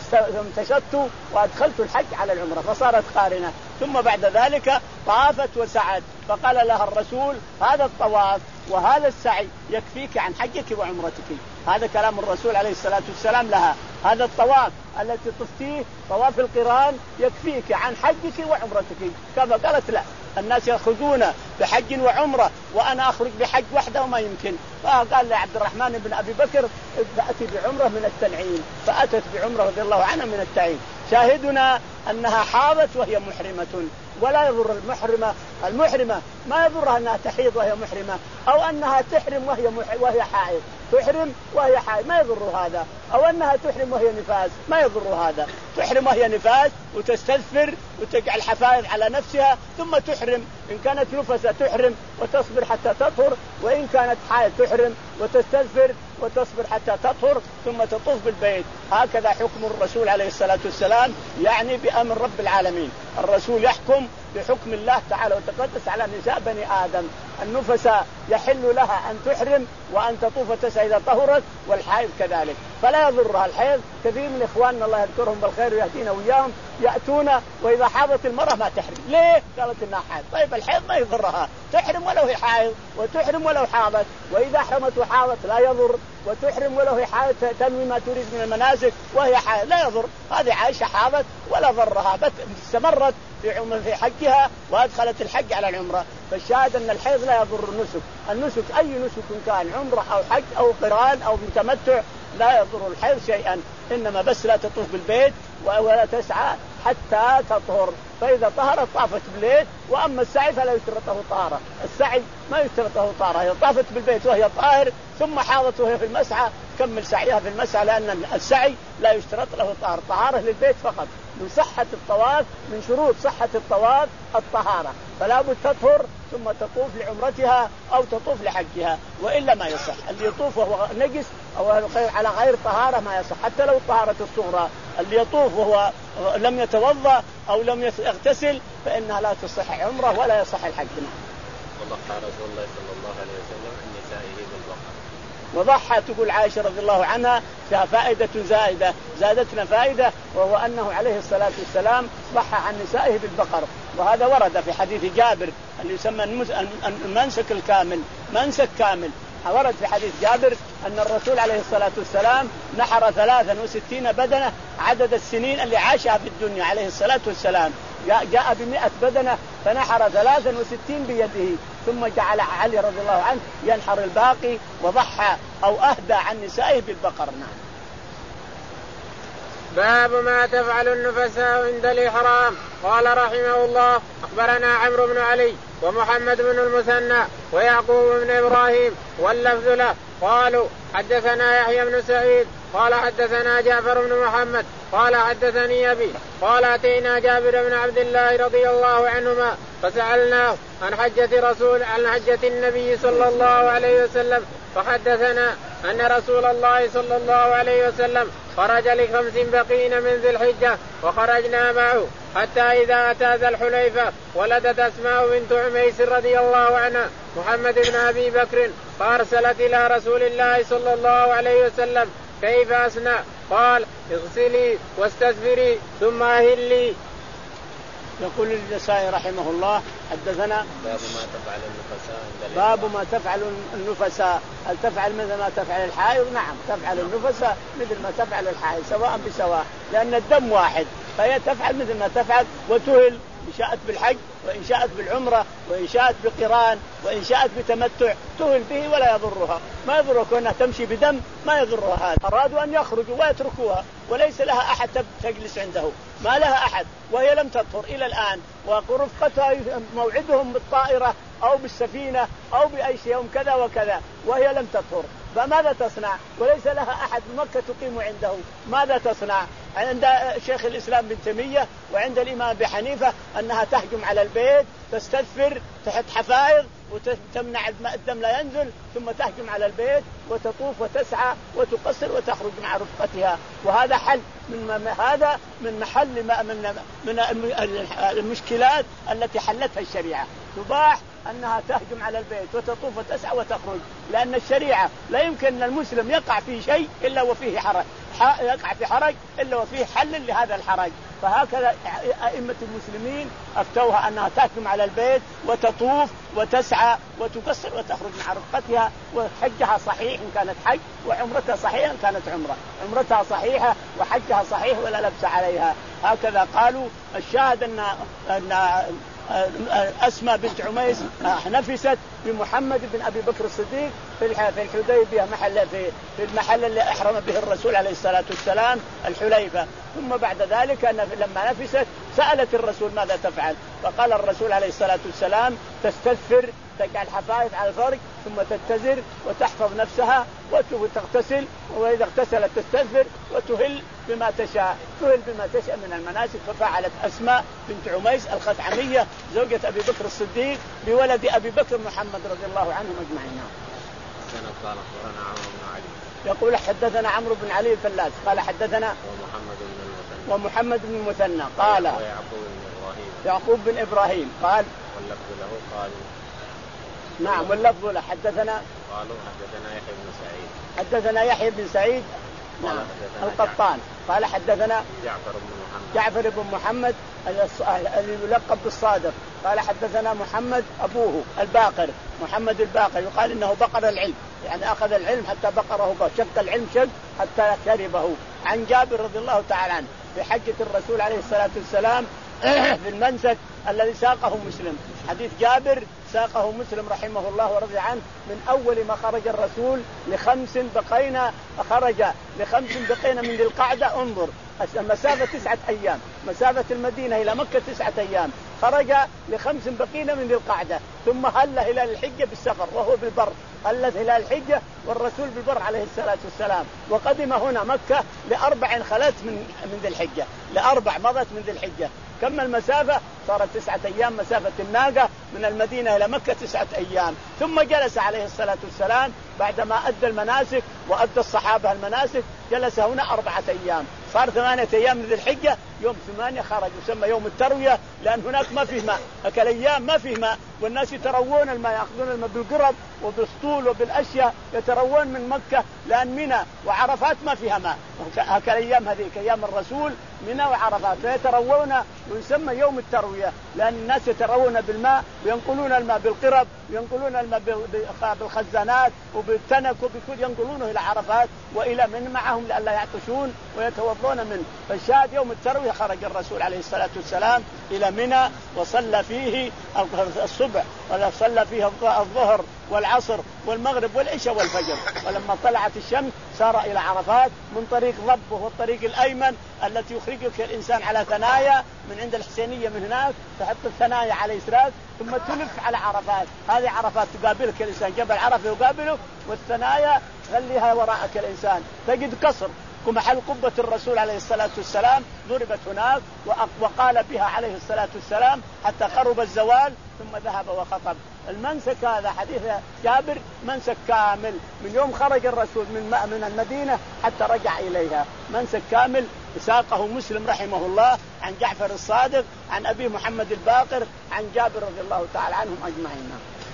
فامتشطت وأدخلت الحج على العمرة فصارت قارنة ثم بعد ذلك طافت وسعت فقال لها الرسول هذا الطواف وهذا السعي يكفيك عن حجك وعمرتك. هذا كلام الرسول عليه الصلاة والسلام لها هذا الطواف التي طفتيه طواف القران يكفيك عن حجك وعمرتك كما قالت لا الناس يأخذون بحج وعمرة وأنا أخرج بحج وحده وما يمكن. فقال لعبد الرحمن بن أبي بكر تأتي بعمرة من التنعيم فأتت بعمرة رضي الله عنها من التنعيم. شاهدنا أنها حاضت وهي محرمة ولا يضر المحرمة المحرمة ما يضرها أنها تحيض وهي محرمة أو أنها تحرم وهي مح... وهي حائض تحرم وهي حائض ما يضر هذا أو أنها تحرم وهي نفاس ما يضر هذا. تحرم وهي نفاس وتستثفر وتجعل حفاظ على نفسها ثم تحرم إن كانت نفسة تحرم وتصبر حتى تطهر وإن كانت حائض تحرم وتستثفر وتصبر حتى تطهر ثم تطوف بالبيت. هكذا حكم الرسول عليه الصلاة والسلام يعني بأمر رب العالمين. الرسول يحكم بحكم الله تعالى وتقدس على نساء بني آدم. النفساء يحل لها أن تحرم وأن تطوف تسعى إذا طهرت والحائض كذلك فلا يضرها الحيض. كثير من إخواننا الله يذكرهم بالخير ويهدينا وياهم يأتون وإذا حاضت المرأة ما تحرم ليه؟ قالت إنها حائض. طيب الحيض ما يضرها تحرم ولو هي حائض وتحرم ولو حاضت وإذا أحرمت وحاضت لا يضر وتحرم ولو هي حائض تنوي ما تريد من المناسك وهي حائض لا يضر. هذه عائشة حاضت ولا ضرها بس استمرت في عمر في حجها وأدخلت الحج على العمرة. فالشاهد أن الحيض لا يضر النسك. النسك أي نسك كان عمرة أو حج أو قران أو متمتع لا يضر الحيض شيئا إنما بس لا تطوف بالبيت ولا تسعى حتى تطهر فإذا طهرت طافت بالبيت. وأما السعي فلا يشترط له طهارة. السعي ما يشترط له طهارة إذا طافت بالبيت وهي طاهر ثم حاضت وهي في المسعى كمل سعيها في المسعى لأن السعي لا يشترط له طهارة. طهارة للبيت فقط. من صحة الطواف من شروط صحة الطواف الطهارة فلا بد تطهر ثم تطوف لعمرتها أو تطوف لحجها وإلا ما يصح. اللي يطوف وهو نجس أو على غير طهارة ما يصح حتى لو طهارة الصغرى. اللي يطوف وهو لم يتوضأ أو لم يغتسل فإنها لا تصح عمره ولا يصح الحج. وضحى رسول الله صلى الله عليه وسلم عن نسائه بالبقر. وضحى تقول عائشة رضي الله عنها فيها فائدة زائدة زادتنا فائدة، وهو أنه عليه الصلاة والسلام ضحى عن نسائه بالبقر. وهذا ورد في حديث جابر اللي يسمى المنسك الكامل، منسك كامل. ورد في حديث جابر أن الرسول عليه الصلاة والسلام نحر ثلاثا وستين بدنة عدد السنين اللي عاشها في الدنيا عليه الصلاة والسلام. جاء بمئة بدنة فنحر ثلاثا وستين بيده، ثم جعل علي رضي الله عنه ينحر الباقي وضحى أو أهدى عن نسائه بالبقر. نعم. باب ما تفعل النفساء عند الإحرام. قال رحمه الله أخبرنا عمرو بن علي ومحمد بن المثنى ويعقوب بن إبراهيم واللفظ له قالوا حدثنا يحيى بن سعيد قال حدثنا جعفر بن محمد قال حدثني أبي قال أتينا جابر بن عبد الله رضي الله عنهما فسألناه عن حجة رسول عن حجة النبي صلى الله عليه وسلم فحدثنا أن رسول الله صلى الله عليه وسلم خرج لخمس بقين من ذي الحجة وخرجنا معه حتى إذا أتى ذا الحليفة ولدت أسماء بنت عميس رضي الله عنها محمد بن أبي بكر فأرسلت إلى رسول الله صلى الله عليه وسلم كيف أصنع؟ قال اغسلي واستغفري ثم أهلي. يقول النسائي رحمه الله حدثنا باب ما تفعل النفساء باب ما تفعل النفساء. هل تفعل مثل ما تفعل الحائض؟ نعم تفعل النفساء مثل ما تفعل الحائض سواء بسواء، لأن الدم واحد، فهي تفعل مثل ما تفعل وتهل إن شاءت بالحج وإن شاءت بالعمرة وإن شاءت بقران وإن شاءت بتمتع تهل به ولا يضرها، ما يضرها كونها تمشي بدم ما يضرها. هذا أرادوا أن يخرجوا ويتركوها وليس لها أحد تجلس عنده، ما لها أحد، وهي لم تطهر إلى الآن، ورفقتها موعدهم بالطائرة أو بالسفينة أو بأي شيء يوم كذا وكذا وهي لم تطهر، فماذا تصنع؟ وليس لها أحد بمكة تقيم عنده، ماذا تصنع؟ عند شيخ الإسلام بن تيمية وعند الإمام أبي حنيفة أنها تهجم على البيت تستغفر تحت حفائظ وتمنع الدم لا ينزل، ثم تهجم على البيت وتطوف وتسعى وتقصر وتخرج مع رفقتها. وهذا حل من هذا من محل من من المشكلات التي حلتها الشريعة. تباح أنها تهجم على البيت وتطوف وتسعى وتخرج، لأن الشريعة لا يمكن أن المسلم يقع في شيء إلا وفيه حرج، يقع في حرج إلا وفيه حل لهذا الحرج. فهكذا أئمة المسلمين أفتوها أنها تهجم على البيت وتطوف وتسعى وتقصر وتخرج مع رفقتها، وحجها صحيح إن كانت حج وعمرتها صحيحة إن كانت عمرة، عمرتها صحيحة وحجها صحيح ولا لبس عليها. هكذا قالوا. الشاهد أن أن أسماء بنت عميس نفست بمحمد بن أبي بكر الصديق في الحديبية محل في في المحل اللي أحرم به الرسول عليه الصلاة والسلام الحليفة. ثم بعد ذلك لما نفست سألت الرسول ماذا تفعل؟ فقال الرسول عليه الصلاة والسلام تستغفر، تجعل حفايف على الفرج ثم تتزر وتحفظ نفسها وتغتسل، وإذا اغتسلت تستغفر وتهل بما تشاء، تهل بما تشاء من المناسك. ففعلت أسماء بنت عميس الخثعمية زوجة أبي بكر الصديق بولد أبي بكر محمد رضي الله عنهم أجمعين. قال أخبرنا عمرو بن علي يقول حدثنا عمرو بن علي الفلاس قال حدثنا ومحمد بن المثنى ومحمد بن المثنى قال ويعقوب بن إبراهيم يعقوب بن إبراهيم قال واللفظ له قال نعم واللفظ له حدثنا قالوا حدثنا يحيى بن سعيد حدثنا يحيى بن سعيد نعم القطان قال حدثنا جعفر بن محمد جعفر بن محمد الذي يلقب بالصادق قال حدثنا محمد أبوه الباقر محمد الباقر، يقال إنه بقر العلم، يعني أخذ العلم حتى بقره، شق العلم شق حتى شربه. عن جابر رضي الله تعالى عنه في حجة الرسول عليه الصلاة والسلام في المنسك الذي ساقه مسلم، حديث جابر ساقه مسلم رحمه الله ورضي عنه من أول ما خرج الرسول لخمس بقينا خرج لخمس بقينا من ذي القعدة. انظر مسافة تسعة أيام، مسافة المدينة إلى مكة تسعة أيام، خرج لخمس بقينا من ذي القعدة، ثم هل هلال الحجة بالسفر وهو بالبر، هل هلال الحجة والرسول بالبر عليه الصلاة والسلام، وقدم هنا مكة لأربع خلت من من ذي الحجة، لأربع مضت من ذي الحجة. كم المسافة؟ صارت تسعة أيام مسافة الناقة من المدينة إلى مكة تسعة أيام، ثم جلس عليه الصلاة والسلام بعدما أدى المناسك وأدى الصحابة المناسك، جلس هنا أربعة أيام، صار ثمانية أيام من ذي الحجة، يوم ثمانية خرج يسمى يوم التروية، لأن هناك ما فيه ماء، أكل أيام ما فيه ماء، والناس يتروون الماء، يأخذون الماء بالقرب وبالسطول وبالأشياء، يتروون من مكة، لأن منى وعرفات ما فيها ماء، أكل أيام هذيك أيام الرسول منى وعرفات، فيتروون ويسمى يوم التروية، لأن الناس يتروون بالماء وينقلون الماء بالقرب وينقلون الماء بالخزانات وبالتنك وبكل، ينقلونه إلى عرفات وإلى من معهم لئلا يعطشون ويتوضون منه. فالشاهد يوم التروية خرج الرسول عليه الصلاة والسلام إلى منى وصلى فيه الصبح وصلى فيه الظهر والعصر والمغرب والعشاء والفجر، ولما طلعت الشمس سار إلى عرفات من طريق ضب وهو الطريق الأيمن التي يخرجك الإنسان على ثنايا من عند الحسينية، من هناك تحط الثنايا على يسارك ثم تلف على عرفات، هذه عرفات تقابلك الإنسان، جبل عرفة يقابلك والثنايا خليها وراءك الإنسان، تجد قصر ومحل قبة الرسول عليه الصلاة والسلام ضربت هناك وقال بها عليه الصلاة والسلام حتى قرب الزوال ثم ذهب وخطب. المنسك هذا حديث جابر منسك كامل من يوم خرج الرسول من من المدينة حتى رجع إليها، منسك كامل ساقه مسلم رحمه الله عن جعفر الصادق عن أبي محمد الباقر عن جابر رضي الله تعالى عنهم أجمعين.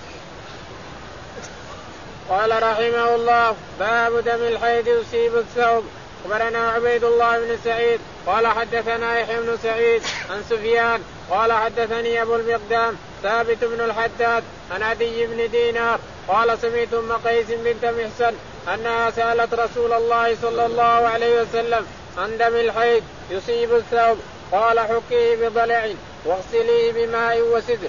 قال رحمه الله: باب دم الحيض يصيب الثوب. أخبرنا عبيد الله بن سعيد قال حدثنا يحيى بن سعيد عن سفيان قال حدثني أبو المقدام ثابت بن الحداد عن عدي بن دينار قال سمعت أم قيس بنت محسن أنها سألت رسول الله صلى الله عليه وسلم عن دم الحيض يصيب الثوب، قال حكيه بضلع واغسليه بماء وسدر.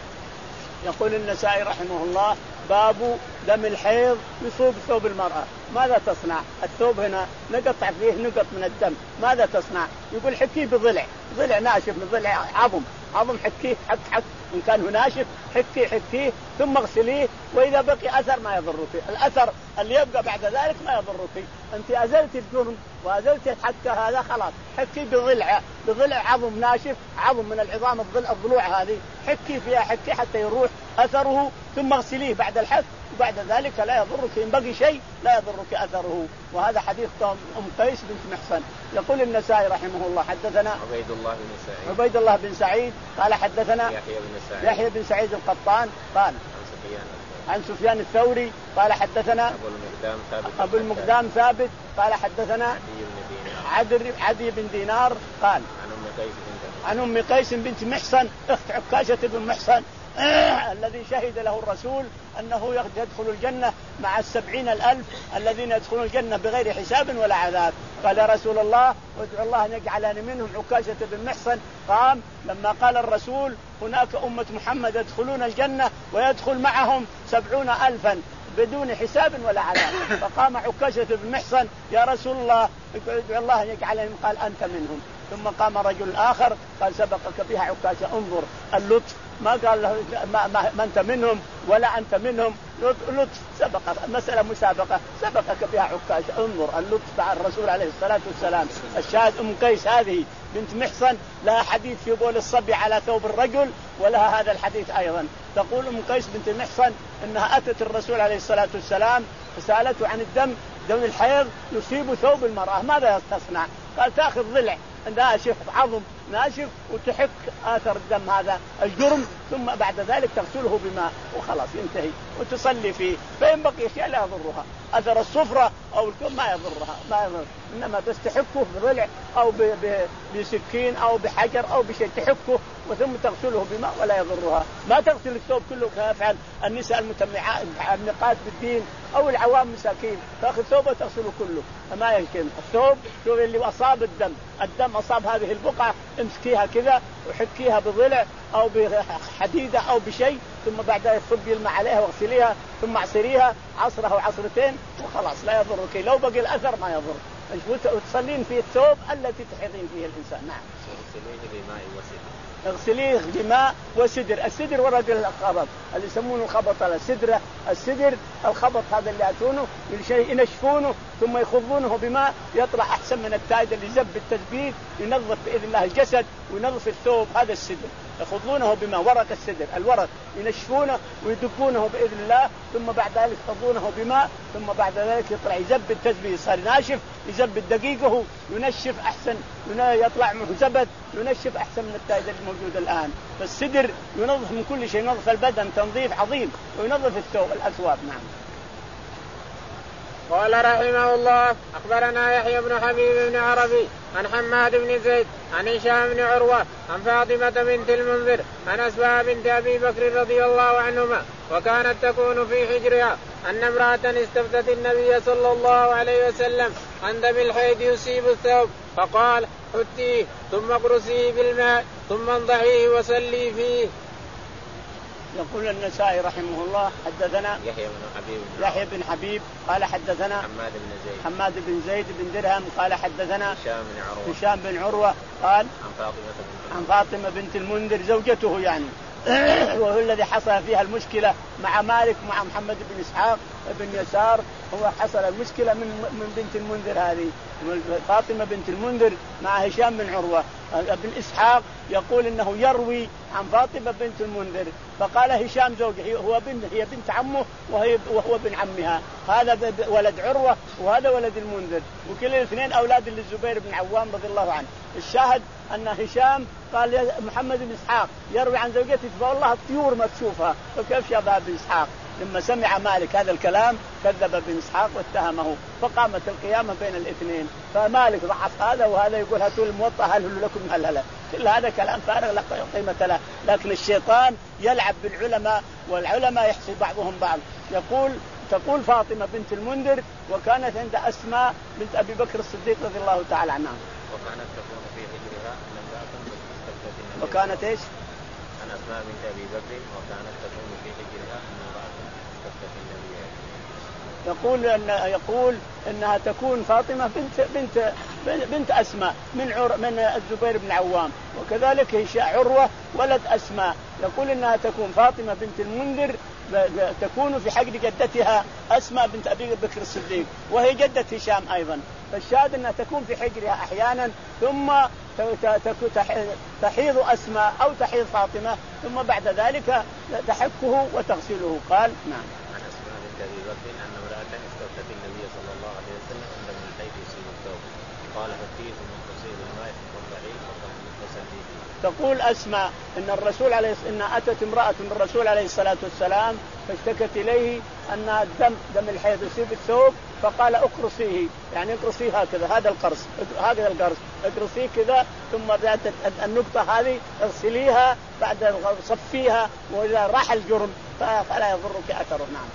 يقول النسائي رحمه الله: باب دم الحيض يصيب ثوب المرأة، ماذا تصنع؟ الثوب هنا نقطع فيه نقط من الدم، ماذا تصنع؟ يقول حكيه بضلع، ضلع ناشف من ضلع عظم، عظم حكيه حك حك، إن كان هو ناشف حكيه حكيه ثم اغسليه، وإذا بقي أثر ما يضرك، الأثر اللي يبقى بعد ذلك ما يضرك، أنت أزلت الجرم وأزلت الحكة هذا خلاص، حكي بضلع بضلع عظم ناشف، عظم من العظام الضلع الضلوع هذه، حكي فيها حكي حتى يروح أثره ثم اغسليه بعد الحك، وبعد ذلك لا يضرك إن بقي شيء لا يضرك أثره. وهذا حديث أم قيس بنت محسن. يقول النسائي رحمه الله: حدثنا عبيد الله بن سعيد عبيد الله بن سعيد قال حدثنا يحيى بن سعيد يحيى بن سعيد القطان قال عن سفيان عن سفيان الثوري قال حدثنا أبو المقدام ثابت أبو المقدام ثابت قال حدثنا عدي بن دينار عدي, عدي بن دينار قال عن أم قيس بنت عن أم قيس بنت محسن أخت عكاشة بن محسن آه الذي شهد له الرسول أنه يدخل الجنة مع السبعين الألف الذين يدخلون الجنة بغير حساب ولا عذاب. قال يا رسول الله وادعو الله أن يجعلني منهم. عكاشة بن محسن قام لما قال الرسول هناك أمة محمد يدخلون الجنة ويدخل معهم سبعون ألفا بدون حساب ولا عذاب، فقام عكاشة بن محسن يا رسول الله ادعو الله أن يجعلني، قال أنت منهم. ثم قام رجل آخر قال سبقك بها عكاشة، انظر اللطف، ما قال له ما, ما, ما أنت منهم ولا أنت منهم، لطف سبق، مسألة مسابقة سبقك بها عكاشة، انظر اللطف مع الرسول عليه الصلاة والسلام. الشاهد أم قيس هذه بنت محسن لها حديث في بول الصبي على ثوب الرجل ولها هذا الحديث أيضا. تقول أم قيس بنت محسن إنها أتت الرسول عليه الصلاة والسلام فسألته عن الدم، دم الحيض يصيب ثوب المرأة، ماذا تصنع؟ قال تأخذ ضلع ناشف عظم ناشف وتحك آثر الدم هذا الجرم، ثم بعد ذلك تغسله بماء وخلاص ينتهي وتصلي فيه، فإن بقي شيء لا يضرها، أثر الصفرة أو الكم ما يضرها ما يضر، إنما بس تحكه بضلع أو بسكين أو بحجر أو بشيء تحكه وثم تغسله بماء ولا يضرها. ما تغسل الثوب كله كما يفعل النساء المتمعات بالدين أو العوام مساكين، تأخذ ثوبه تغسله كله، ما يمكن. الثوب ثوب اللي أصاب الدم، الدم أصاب هذه البقعة امسكيها كذا وحكيها بضلع أو بحديدة أو بشيء، ثم بعد ذلك صبي الماء عليها واغسليها ثم اعصريها عصرها وعصرتين وخلاص لا يضرك، لو بقي الأثر ما يضر. وتصلين في الثوب التي تحيضين فيه الإنسان. نعم. اغسليه بماء وسدر. السدر ورد الخبط اللي يسمونه الخبط على السدرة، السدر الخبط هذا اللي يأتونه من شيء ينشفونه ثم يخضونه بماء يطلع أحسن من التايد اللي زب التثبيت، ينظف بإذن الله الجسد وينظف الثوب، هذا السدر. يخضونه بماء ورق السدر الورق ينشفونه ويدقونه بإذن الله، ثم بعد ذلك يخضونه بماء، ثم بعد ذلك يطلع يزبد تزبيد صار ناشف، يزبد دقيقه ينشف أحسن، يطلع منه زبد ينشف أحسن من التايد الموجود الآن. فالسدر ينظف من كل شيء، ينظف البدن تنظيف عظيم وينظف الثوب الأثواب. نعم. قال رحمه الله أخبرنا يحيى بن حبيب بن عربي عن حماد بن زيد عن هشام بن عروة عن فاطمة بنت المنذر عن أسماء بنت أبي بكر رضي الله عنهما وكانت تكون في حجرها أن امرأة استفتت النبي صلى الله عليه وسلم عن دم الحيض يصيب الثوب فقال حتيه ثم اقرصيه بالماء ثم انضحيه وصلي فيه. يقول النسائي رحمه الله حدثنا يحيى بن حبيب يحيى بن حبيب قال حدثنا حماد بن زيد حماد بن زيد بن درهم قال حدثنا هشام بن عروة هشام بن عروة قال عن فاطمة بنت عن فاطمة بنت المنذر زوجته يعني وهو الذي حصل فيها المشكلة مع مالك مع محمد بن إسحاق بن يسار، هو حصل المشكلة من من بنت المنذر هذه فاطمة بنت المنذر مع هشام بن عروة. ابن إسحاق يقول إنه يروي عن فاطمة بنت المنذر، فقال هشام زوجه هو بنت هي بنت عمه وهي وهو بن عمها، هذا ولد عروة وهذا ولد المنذر، وكل الاثنين أولاد للزبير بن عوام رضي الله عنه. الشاهد أن هشام قال يا محمد بن إسحاق يروي عن زوجته والله الطيور ما تشوفها، فكيف شافها بن إسحاق؟ لما سمع مالك هذا الكلام كذب بن إسحاق واتهمه، فقامت القيامة بين الاثنين، فمالك ضعف هذا وهذا يقول هاتوا الموطأ هل لكم هل هلا، كل هذا كلام فارغ لا قيمة له. لكن الشيطان يلعب بالعلماء والعلماء يحصي بعضهم بعض. يقول تقول فاطمة بنت المنذر وكانت عند أسماء بنت أبي بكر الصديق رضي الله تعالى عنها وكانت تكون في حجرها أن امرأة وكانت إيش؟ عن أسماء بنت أبي بكر وكانت تكون في حجرها أن امرأة استفتت النبي. يقول أن يقول أنها تكون فاطمة بنت بنت بنت أسماء من عر من الزبير بن عوام، وكذلك هي عروة ولد أسماء. يقول أنها تكون فاطمة بنت المنذر تكون في حجر جدتها أسماء بنت أبي بكر الصديق وهي جدة هشام أيضا، فالشاهد أنها تكون في حجرها أحيانا ثم تحيض أسماء أو تحيض فاطمة ثم بعد ذلك تحكه وتغسله. قال نعم. عن أسماء بنت أبي بكر أن امرأة استفتت النبي صلى الله عليه وسلم عن دم الحيض يصيب الثوب قال فيه ثم تصيب الماء والضعيف وصلي فيه. تقول أسماء إن الرسول عليه إن أتت امرأة من الرسول عليه الصلاة والسلام فاشتكت إليه أن الدم دم الحيض يصيب الثوب، فقال اقرصيه يعني اقرصيه هكذا هذا القرص هكذا القرص اقرصيه كذا ثم ذات النقطة هذه اغسليها بعد صفيها وإذا راح الجرم فلا يضرك أثره. نعم.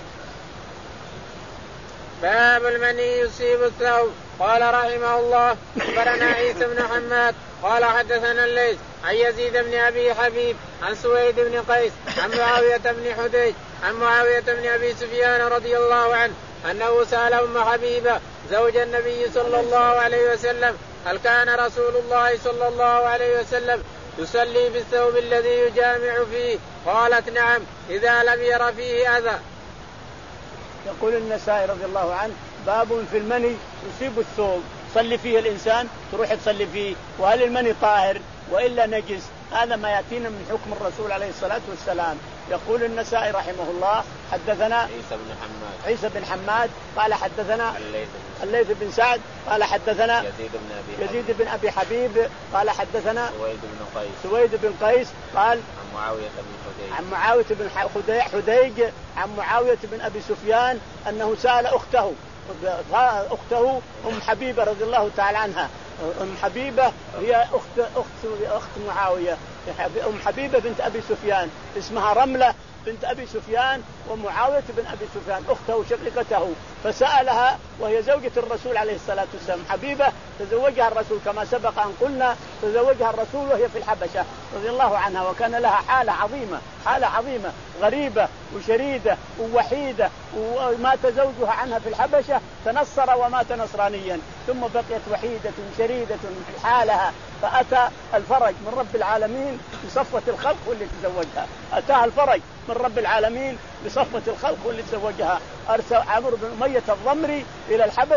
باب المني يصيب الثوب. قال رحمه الله أخبرنا عيسى بن حماد قال حدثنا الليث عن يزيد بن أبي حبيب عن سويد بن قيس عن معاوية بن حديج عن معاوية بن أبي سفيان رضي الله عنه أنه سأل أم حبيبة زوج النبي صلى الله عليه وسلم هل كان رسول الله صلى الله عليه وسلم يصلي بالثوب الذي يجامع فيه؟ قالت نعم إذا لم ير فيه أذى. يقول النسائي رضي الله عنه باب في المني يصيب الثوب صلي فيه الإنسان تروح تصلي فيه، وهل المني طاهر وإلا نجس؟ هذا ما يأتينا من حكم الرسول عليه الصلاة والسلام. يقول النسائي رحمه الله حدثنا عيسى بن حماد عيسى بن حماد قال حدثنا الليث الليث بن سعد قال حدثنا يزيد بن أبي يزيد بن أبي حبيب قال حدثنا سويد بن قيس سويد بن قيس قال عن معاوية بن حديج عن معاوية بن حديج عن معاوية بن أبي سفيان أنه سأل أخته أخته أم حبيبة رضي الله تعالى عنها. أم حبيبة هي أخت أخت أخت معاوية، أم حبيبة بنت أبي سفيان اسمها رملة بنت أبي سفيان ومعاوية بن أبي سفيان أخته شقيقته، فسألها وهي زوجة الرسول عليه الصلاة والسلام. حبيبة تزوجها الرسول كما سبق أن قلنا، تزوجها الرسول وهي في الحبشة رضي الله عنها، وكان لها حالة عظيمة حالة عظيمة غريبة وشريدة ووحيدة، ومات زوجها عنها في الحبشة تنصر ومات نصرانيا، ثم بقيت وحيدة شريدة في حالها، فأتى الفرج من رب العالمين بصفوة الخلق واللي تزوجها، أتاها الفرج من رب العالمين بصفوة الخلق واللي تزوجها. أرسل عمرو بن أمية الضمري إلى الحبشة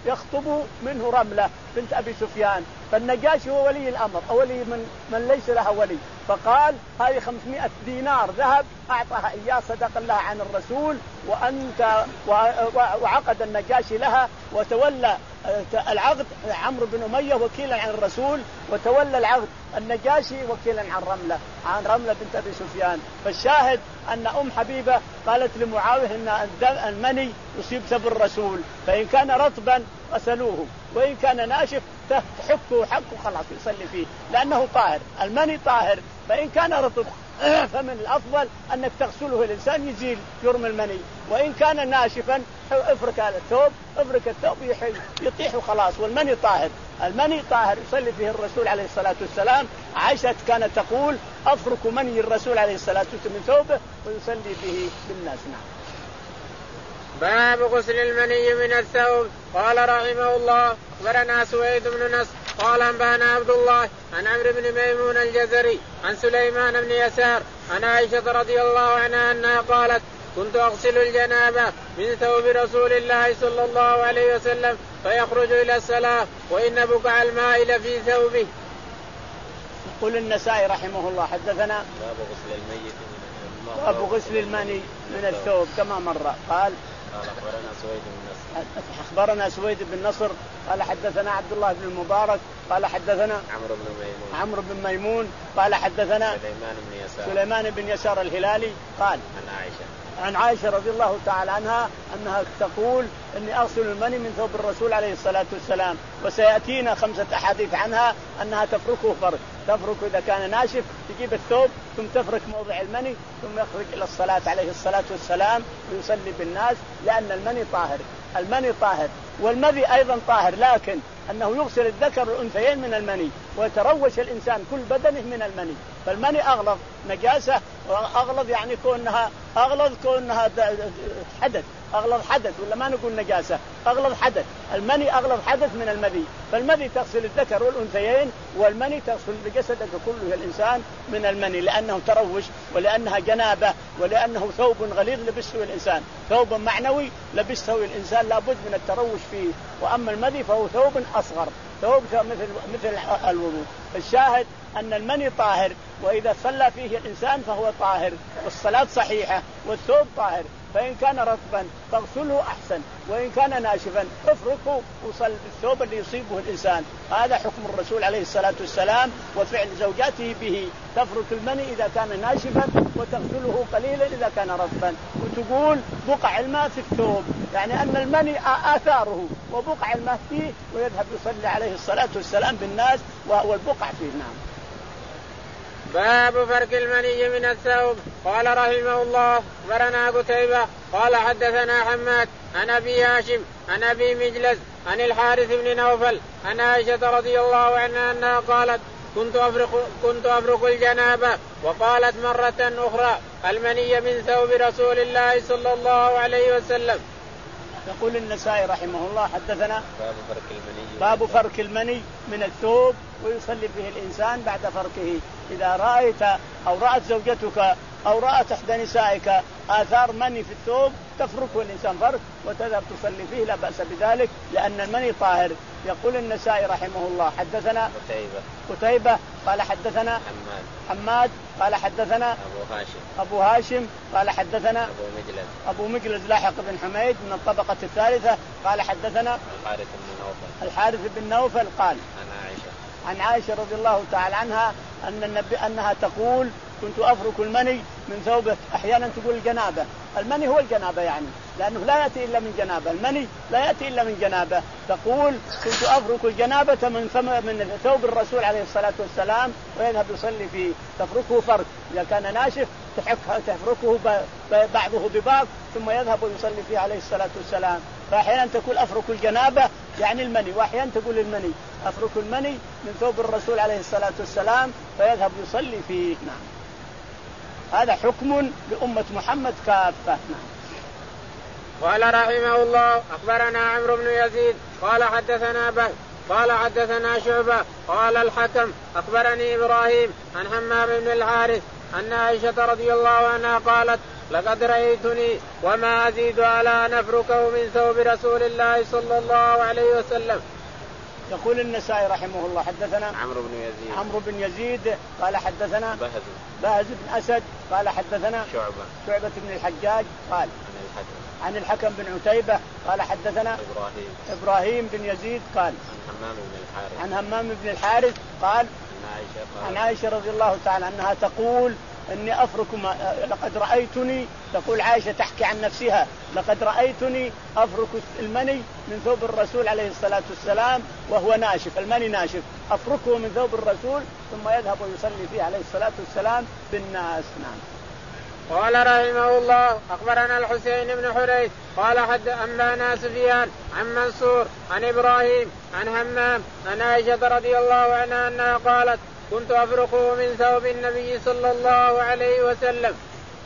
يخطب منه رملة بنت أبي سفيان، فالنجاشي هو ولي الأمر أو ولي من, من ليس لها ولي، فقال هذه خمسمائة دينار ذهب أعطاها إياه صدقا لها عن الرسول، وأنت وعقد النجاشي لها وتولى العقد عمرو بن أمية وكيلا عن الرسول، وتولى العقد النجاشي وكيلا عن رملة عن رملة بنت أبي سفيان. فالشاهد أن أم حبيبة قالت لمعاوية أن المني يصيب ثوب الرسول، فإن كان رطبا غسلوه وإن كان ناشف تحكه حكه خلاص يصلي فيه لأنه طاهر، المني طاهر، فإن كان رطب فمن الأفضل أنك تغسله الإنسان يزيل جرم المني، وإن كان ناشفا افرك على الثوب افرك الثوب يطيح وخلاص، والمني طاهر، المني طاهر يصلي فيه الرسول عليه الصلاة والسلام. عائشة كانت تقول أفرك مني الرسول عليه الصلاة والسلام من ثوبه ويصلي به بالناس. نعم. باب غسل المني من الثوب. قال رحمه الله أخبرنا سويد بن نصر قال أنبأنا عبد الله عن عمرو بن ميمون الجزري عن سليمان بن يسار عن عائشة رضي الله عنها أنها قالت كنت أغسل الجنابة من ثوب رسول الله صلى الله عليه وسلم فيخرج إلى الصلاة وإن بقع الماء لفي ثوبه. يقول النسائي رحمه الله حدثنا باب غسل الميت باب غسل المني من الثوب كما مر. قال قال أخبرنا سويد بن نصر أخبرنا سويد بن نصر قال حدثنا عبد الله بن المبارك قال حدثنا عمرو بن ميمون عمرو بن ميمون قال حدثنا سليمان بن يسار سليمان بن يسار الهلالي قال عن عائشة عن عائشة رضي الله تعالى عنها أنها تقول إني أغسل المني من ثوب الرسول عليه الصلاة والسلام، وسيأتينا خمسة أحاديث عنها أنها تفركه فرك، تفرك إذا كان ناشف تجيب الثوب ثم تفرك موضع المني ثم يخرج إلى الصلاة عليه الصلاة والسلام ويصلي بالناس، لأن المني طاهر، المني طاهر والمذي أيضا طاهر، لكن أنه يغسل الذكر والأنثيين من المني ويتروش الإنسان كل بدنه من المني، فالمني أغلظ نجاسة، أغلظ يعني كونها أغلظ كونها حدث، أغلظ حدث ولا ما نقول نجاسة، أغلظ حدث، المني أغلظ حدث من المذي، فالمذي تغسل الذكر والأنثيين والمني تغسل بجسدك كله الإنسان من المني، لأنه تروش ولأنها جنابة ولأنه ثوب غليظ لبسه الإنسان، ثوب معنوي لبسه الإنسان لابد من التروش فيه، وأما المذي فهو ثوب أصغر، ثوب مثل مثل الوضوء. الشاهد أن المني طاهر، وإذا صلى فيه الإنسان فهو طاهر والصلاة صحيحة والثوب طاهر، فإن كان رطبا فاغسله أحسن، وإن كان ناشفا افركه وصل بالثوب اللي يصيبه الإنسان. هذا حكم الرسول عليه الصلاة والسلام وفعل زوجاته به، تفرك المني إذا كان ناشفا وتغسله قليلا إذا كان رطبا، وتقول بقع الماء في الثوب، يعني أن المني آثاره وبقع الماء فيه، ويذهب يصلي عليه الصلاة والسلام بالناس والبقع فيه. نعم. باب فرك المني من الثوب. قال رحمه الله أخبرنا قتيبة قال حدثنا حماد عن أبي هاشم عن أبي مجلس عن الحارث بن نوفل عن عائشة رضي الله عنها أنها قالت كنت أفرق, كنت أفرق الجنابة، وقالت مرة أخرى المني من ثوب رسول الله صلى الله عليه وسلم. يقول النسائي رحمه الله حدثنا باب فرك المني باب فرك المني من الثوب ويصلي به الإنسان بعد فركه. إذا رأيت أو رأت زوجتك أو رأت إحدى نسائك آثار مني في الثوب تفركه الإنسان فرك وتذهب تصلي فيه، لا بأس بذلك لأن المني طاهر. يقول النسائي رحمه الله حدثنا قتيبة قتيبة قال حدثنا حماد حماد قال حدثنا أبو هاشم أبو هاشم قال حدثنا أبو مجلس أبو مجلس لاحق بن حميد من الطبقة الثالثة قال حدثنا الحارث بن نوفل الحارث بن نوفل قال عن عائشة عن عائشة رضي الله تعالى عنها أن النبي أنها تقول كنت أفرك المني من ثوبه. أحيانا تقول الجنابة، المني هو الجنابة يعني، لأنه لا يأتي إلا من جنابة، المني لا يأتي إلا من جنابة. تقول كنت أفرك الجنابة من من ثوب الرسول عليه الصلاة والسلام ويذهب يصلي فيه، تفركه فرك، إذا كان ناشف تفركه بعضه ببعض ثم يذهب ويصلي فيه عليه الصلاة والسلام. فأحيانا تقول أفرك الجنابة يعني المني، وأحيانا تقول المني، أفرك المني من ثوب الرسول عليه الصلاة والسلام فيذهب يصلي فيه. نعم. هذا حكم لأمة محمد كافة. نعم. قال رحمه الله أخبرنا عمرو بن يزيد قال حدثنا به قال حدثنا شعبة قال الحكم أخبرني إبراهيم عن حمام بن الحارث أن عائشة رضي الله عنها قالت لقد رأيتني وما أزيد على نفركه من ثوب رسول الله صلى الله عليه وسلم. يقول النسائي رحمه الله حدثنا عمرو بن يزيد عمرو بن يزيد قال حدثنا بهز بهز بن أسد قال حدثنا شعبة شعبة بن الحجاج قال عن الحكم عن الحكم بن عتيبة قال حدثنا إبراهيم إبراهيم بن يزيد قال عن همام بن الحارث عن همام بن الحارث قال عن عائشة عن عائشة رضي الله تعالى عنها تقول إني أفرك لقد رأيتني تقول عائشة تحكي عن نفسها لقد رأيتني أفرك المني من ثوب الرسول عليه الصلاة والسلام وهو ناشف المني ناشف أفركه من ثوب الرسول ثم يذهب ويصلي فيه عليه الصلاة والسلام بالناس. نعم. قال رحمه الله أخبرنا الحسين بن حريث قال حد أنبانا سفيان عن منصور عن إبراهيم عن همام عن عائشة رضي الله عنها أنها قالت كنت أفرقه من ثوب النبي صلى الله عليه وسلم.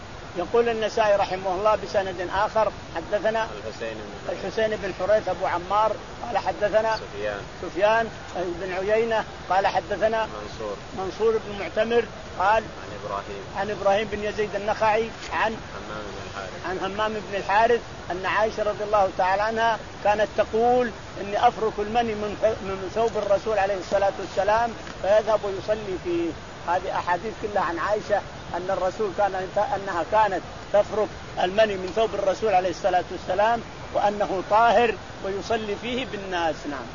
يقول النسائي رحمه الله بسند آخر حدثنا الحسين بن الحسين بن حريث أبو عمار قال حدثنا سفيان سفيان بن عيينة قال حدثنا منصور منصور بن معتمر قال عن إبراهيم عن إبراهيم بن يزيد النخعي عن همام بن الحارث عن همام بن الحارث أن عائشة رضي الله تعالى عنها كانت تقول إني أفرك المني من من ثوب الرسول عليه الصلاة والسلام فيذهب ويصلي فيه. هذه أحاديث كلها عن عائشة أن الرسول كان أنها كانت تفرك المني من ثوب الرسول عليه الصلاة والسلام وأنه طاهر ويصلي فيه بالناس. نعم.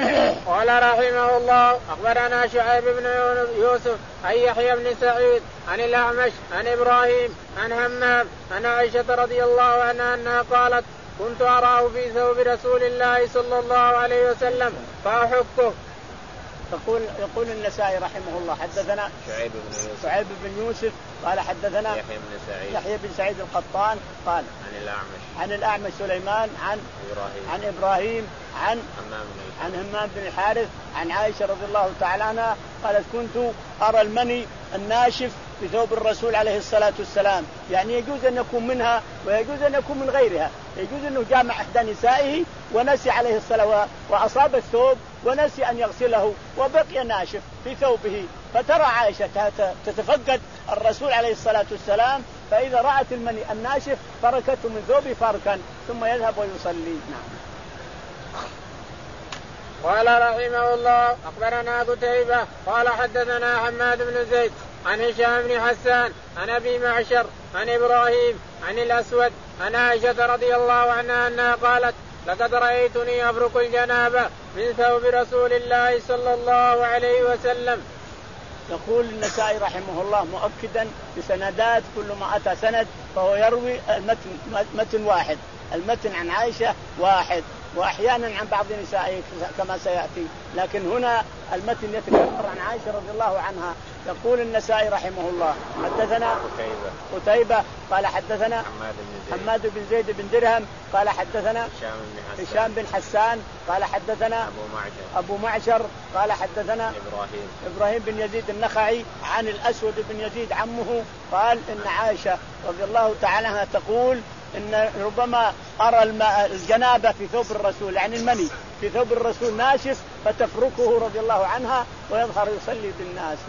قال رحمه الله أخبرنا شعيب بن يوسف عن يحيى بن سعيد عن الأعمش عن إبراهيم عن همام عن عائشة رضي الله عنها أنها قالت كنت أراه في ثوب رسول الله صلى الله عليه وسلم فأحكه. تقول يقول النسائي رحمه الله حدثنا شعيب بن يوسف شعيب بن يوسف قال حدثنا يحيى بن سعيد يحيى بن سعيد القطان قال عن الأعمش عن الأعمش سليمان عن إبراهيم عن إبراهيم عن همام بن عن همام بن الحارث عن عائشة رضي الله تعالى عنها قالت كنت أرى المني الناشف بثوب الرسول عليه الصلاة والسلام. يعني يجوز أن يكون منها ويجوز أن يكون من غيرها. يجوز أنه جامع إحدى نسائه ونسي عليه الصلاة وأصاب الثوب ونسي أن يغسله وبقي ناشف في ثوبه فترى عائشة تتفقد الرسول عليه الصلاة والسلام فإذا رأت المني الناشف فركته من ثوبه فركا ثم يذهب ويصلي. نعم. قال رحمه الله أخبرنا قتيبة قال حدثنا حماد بن زيد عن هشام بن حسان عن أبي معشر عن إبراهيم عن الأسود عن عائشة رضي الله عنها أنها قالت لقد رأيتني أفرك الجنابة من ثوب رسول الله صلى الله عليه وسلم. يقول النسائي رحمه الله مؤكدا بسندات كل ما أتى سند فهو يروي المتن متن واحد المتن عن عائشة واحد وأحيانا عن بعض نسائه كما سيأتي لكن هنا المتن يتكرر عن عائشة رضي الله عنها. يقول النسائي رحمه الله حدثنا قتيبة قتيبة قال حدثنا حماد بن زيد حماد بن زيد بن درهم قال حدثنا هشام بن حسان هشام بن حسان قال حدثنا أبو معشر أبو معشر قال حدثنا إبراهيم إبراهيم بن يزيد النخعي عن الأسود بن يزيد عمه قال إن عائشة رضي الله تعالى عنها تقول إن ربما أرى الماء الجنابة في ثوب الرسول يعني المني في ثوب الرسول ناشف فتفركه رضي الله عنها ويظهر يصلي بالناس.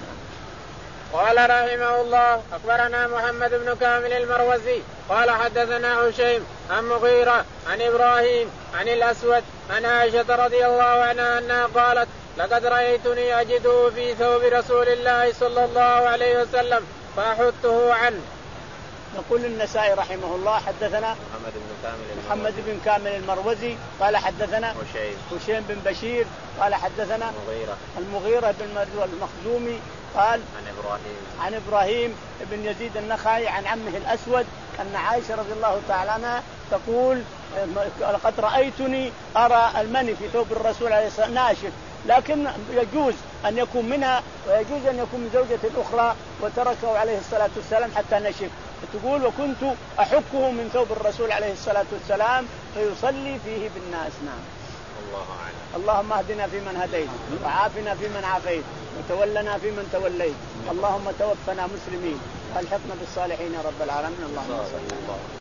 قال رحمه الله أخبرنا محمد بن كامل المروزي قال حدثنا هشيم عن مغيرة عن إبراهيم عن الأسود عن عائشة رضي الله عنها أنها قالت لقد رأيتني أجده في ثوب رسول الله صلى الله عليه وسلم فأحثه عنه. يقول النسائي رحمه الله حدثنا محمد بن كامل محمد بن كامل المروزي قال حدثنا هشيم هشيم بن بشير قال حدثنا مغيرة المغيرة بن المخزومي قال عن إبراهيم عن إبراهيم بن يزيد النخعي عن عمه الأسود أن عائشة رضي الله تعالى عنها تقول لقد رأيتني أرى المني في ثوب الرسول عليه الصلاة والسلام ناشف لكن يجوز أن يكون منها ويجوز أن يكون من زوجة أخرى وتركه عليه الصلاة والسلام حتى نشف. تقول وكنت أحكه من ثوب الرسول عليه الصلاة والسلام فيصلي فيه بالناس. نعم. الله أعلم. اللهم اهدنا فيمن هديت وعافنا فيمن عافيت وتولنا فيمن توليت اللهم توفنا مسلمين والحقنا بالصالحين يا رب العالمين. اللهم صل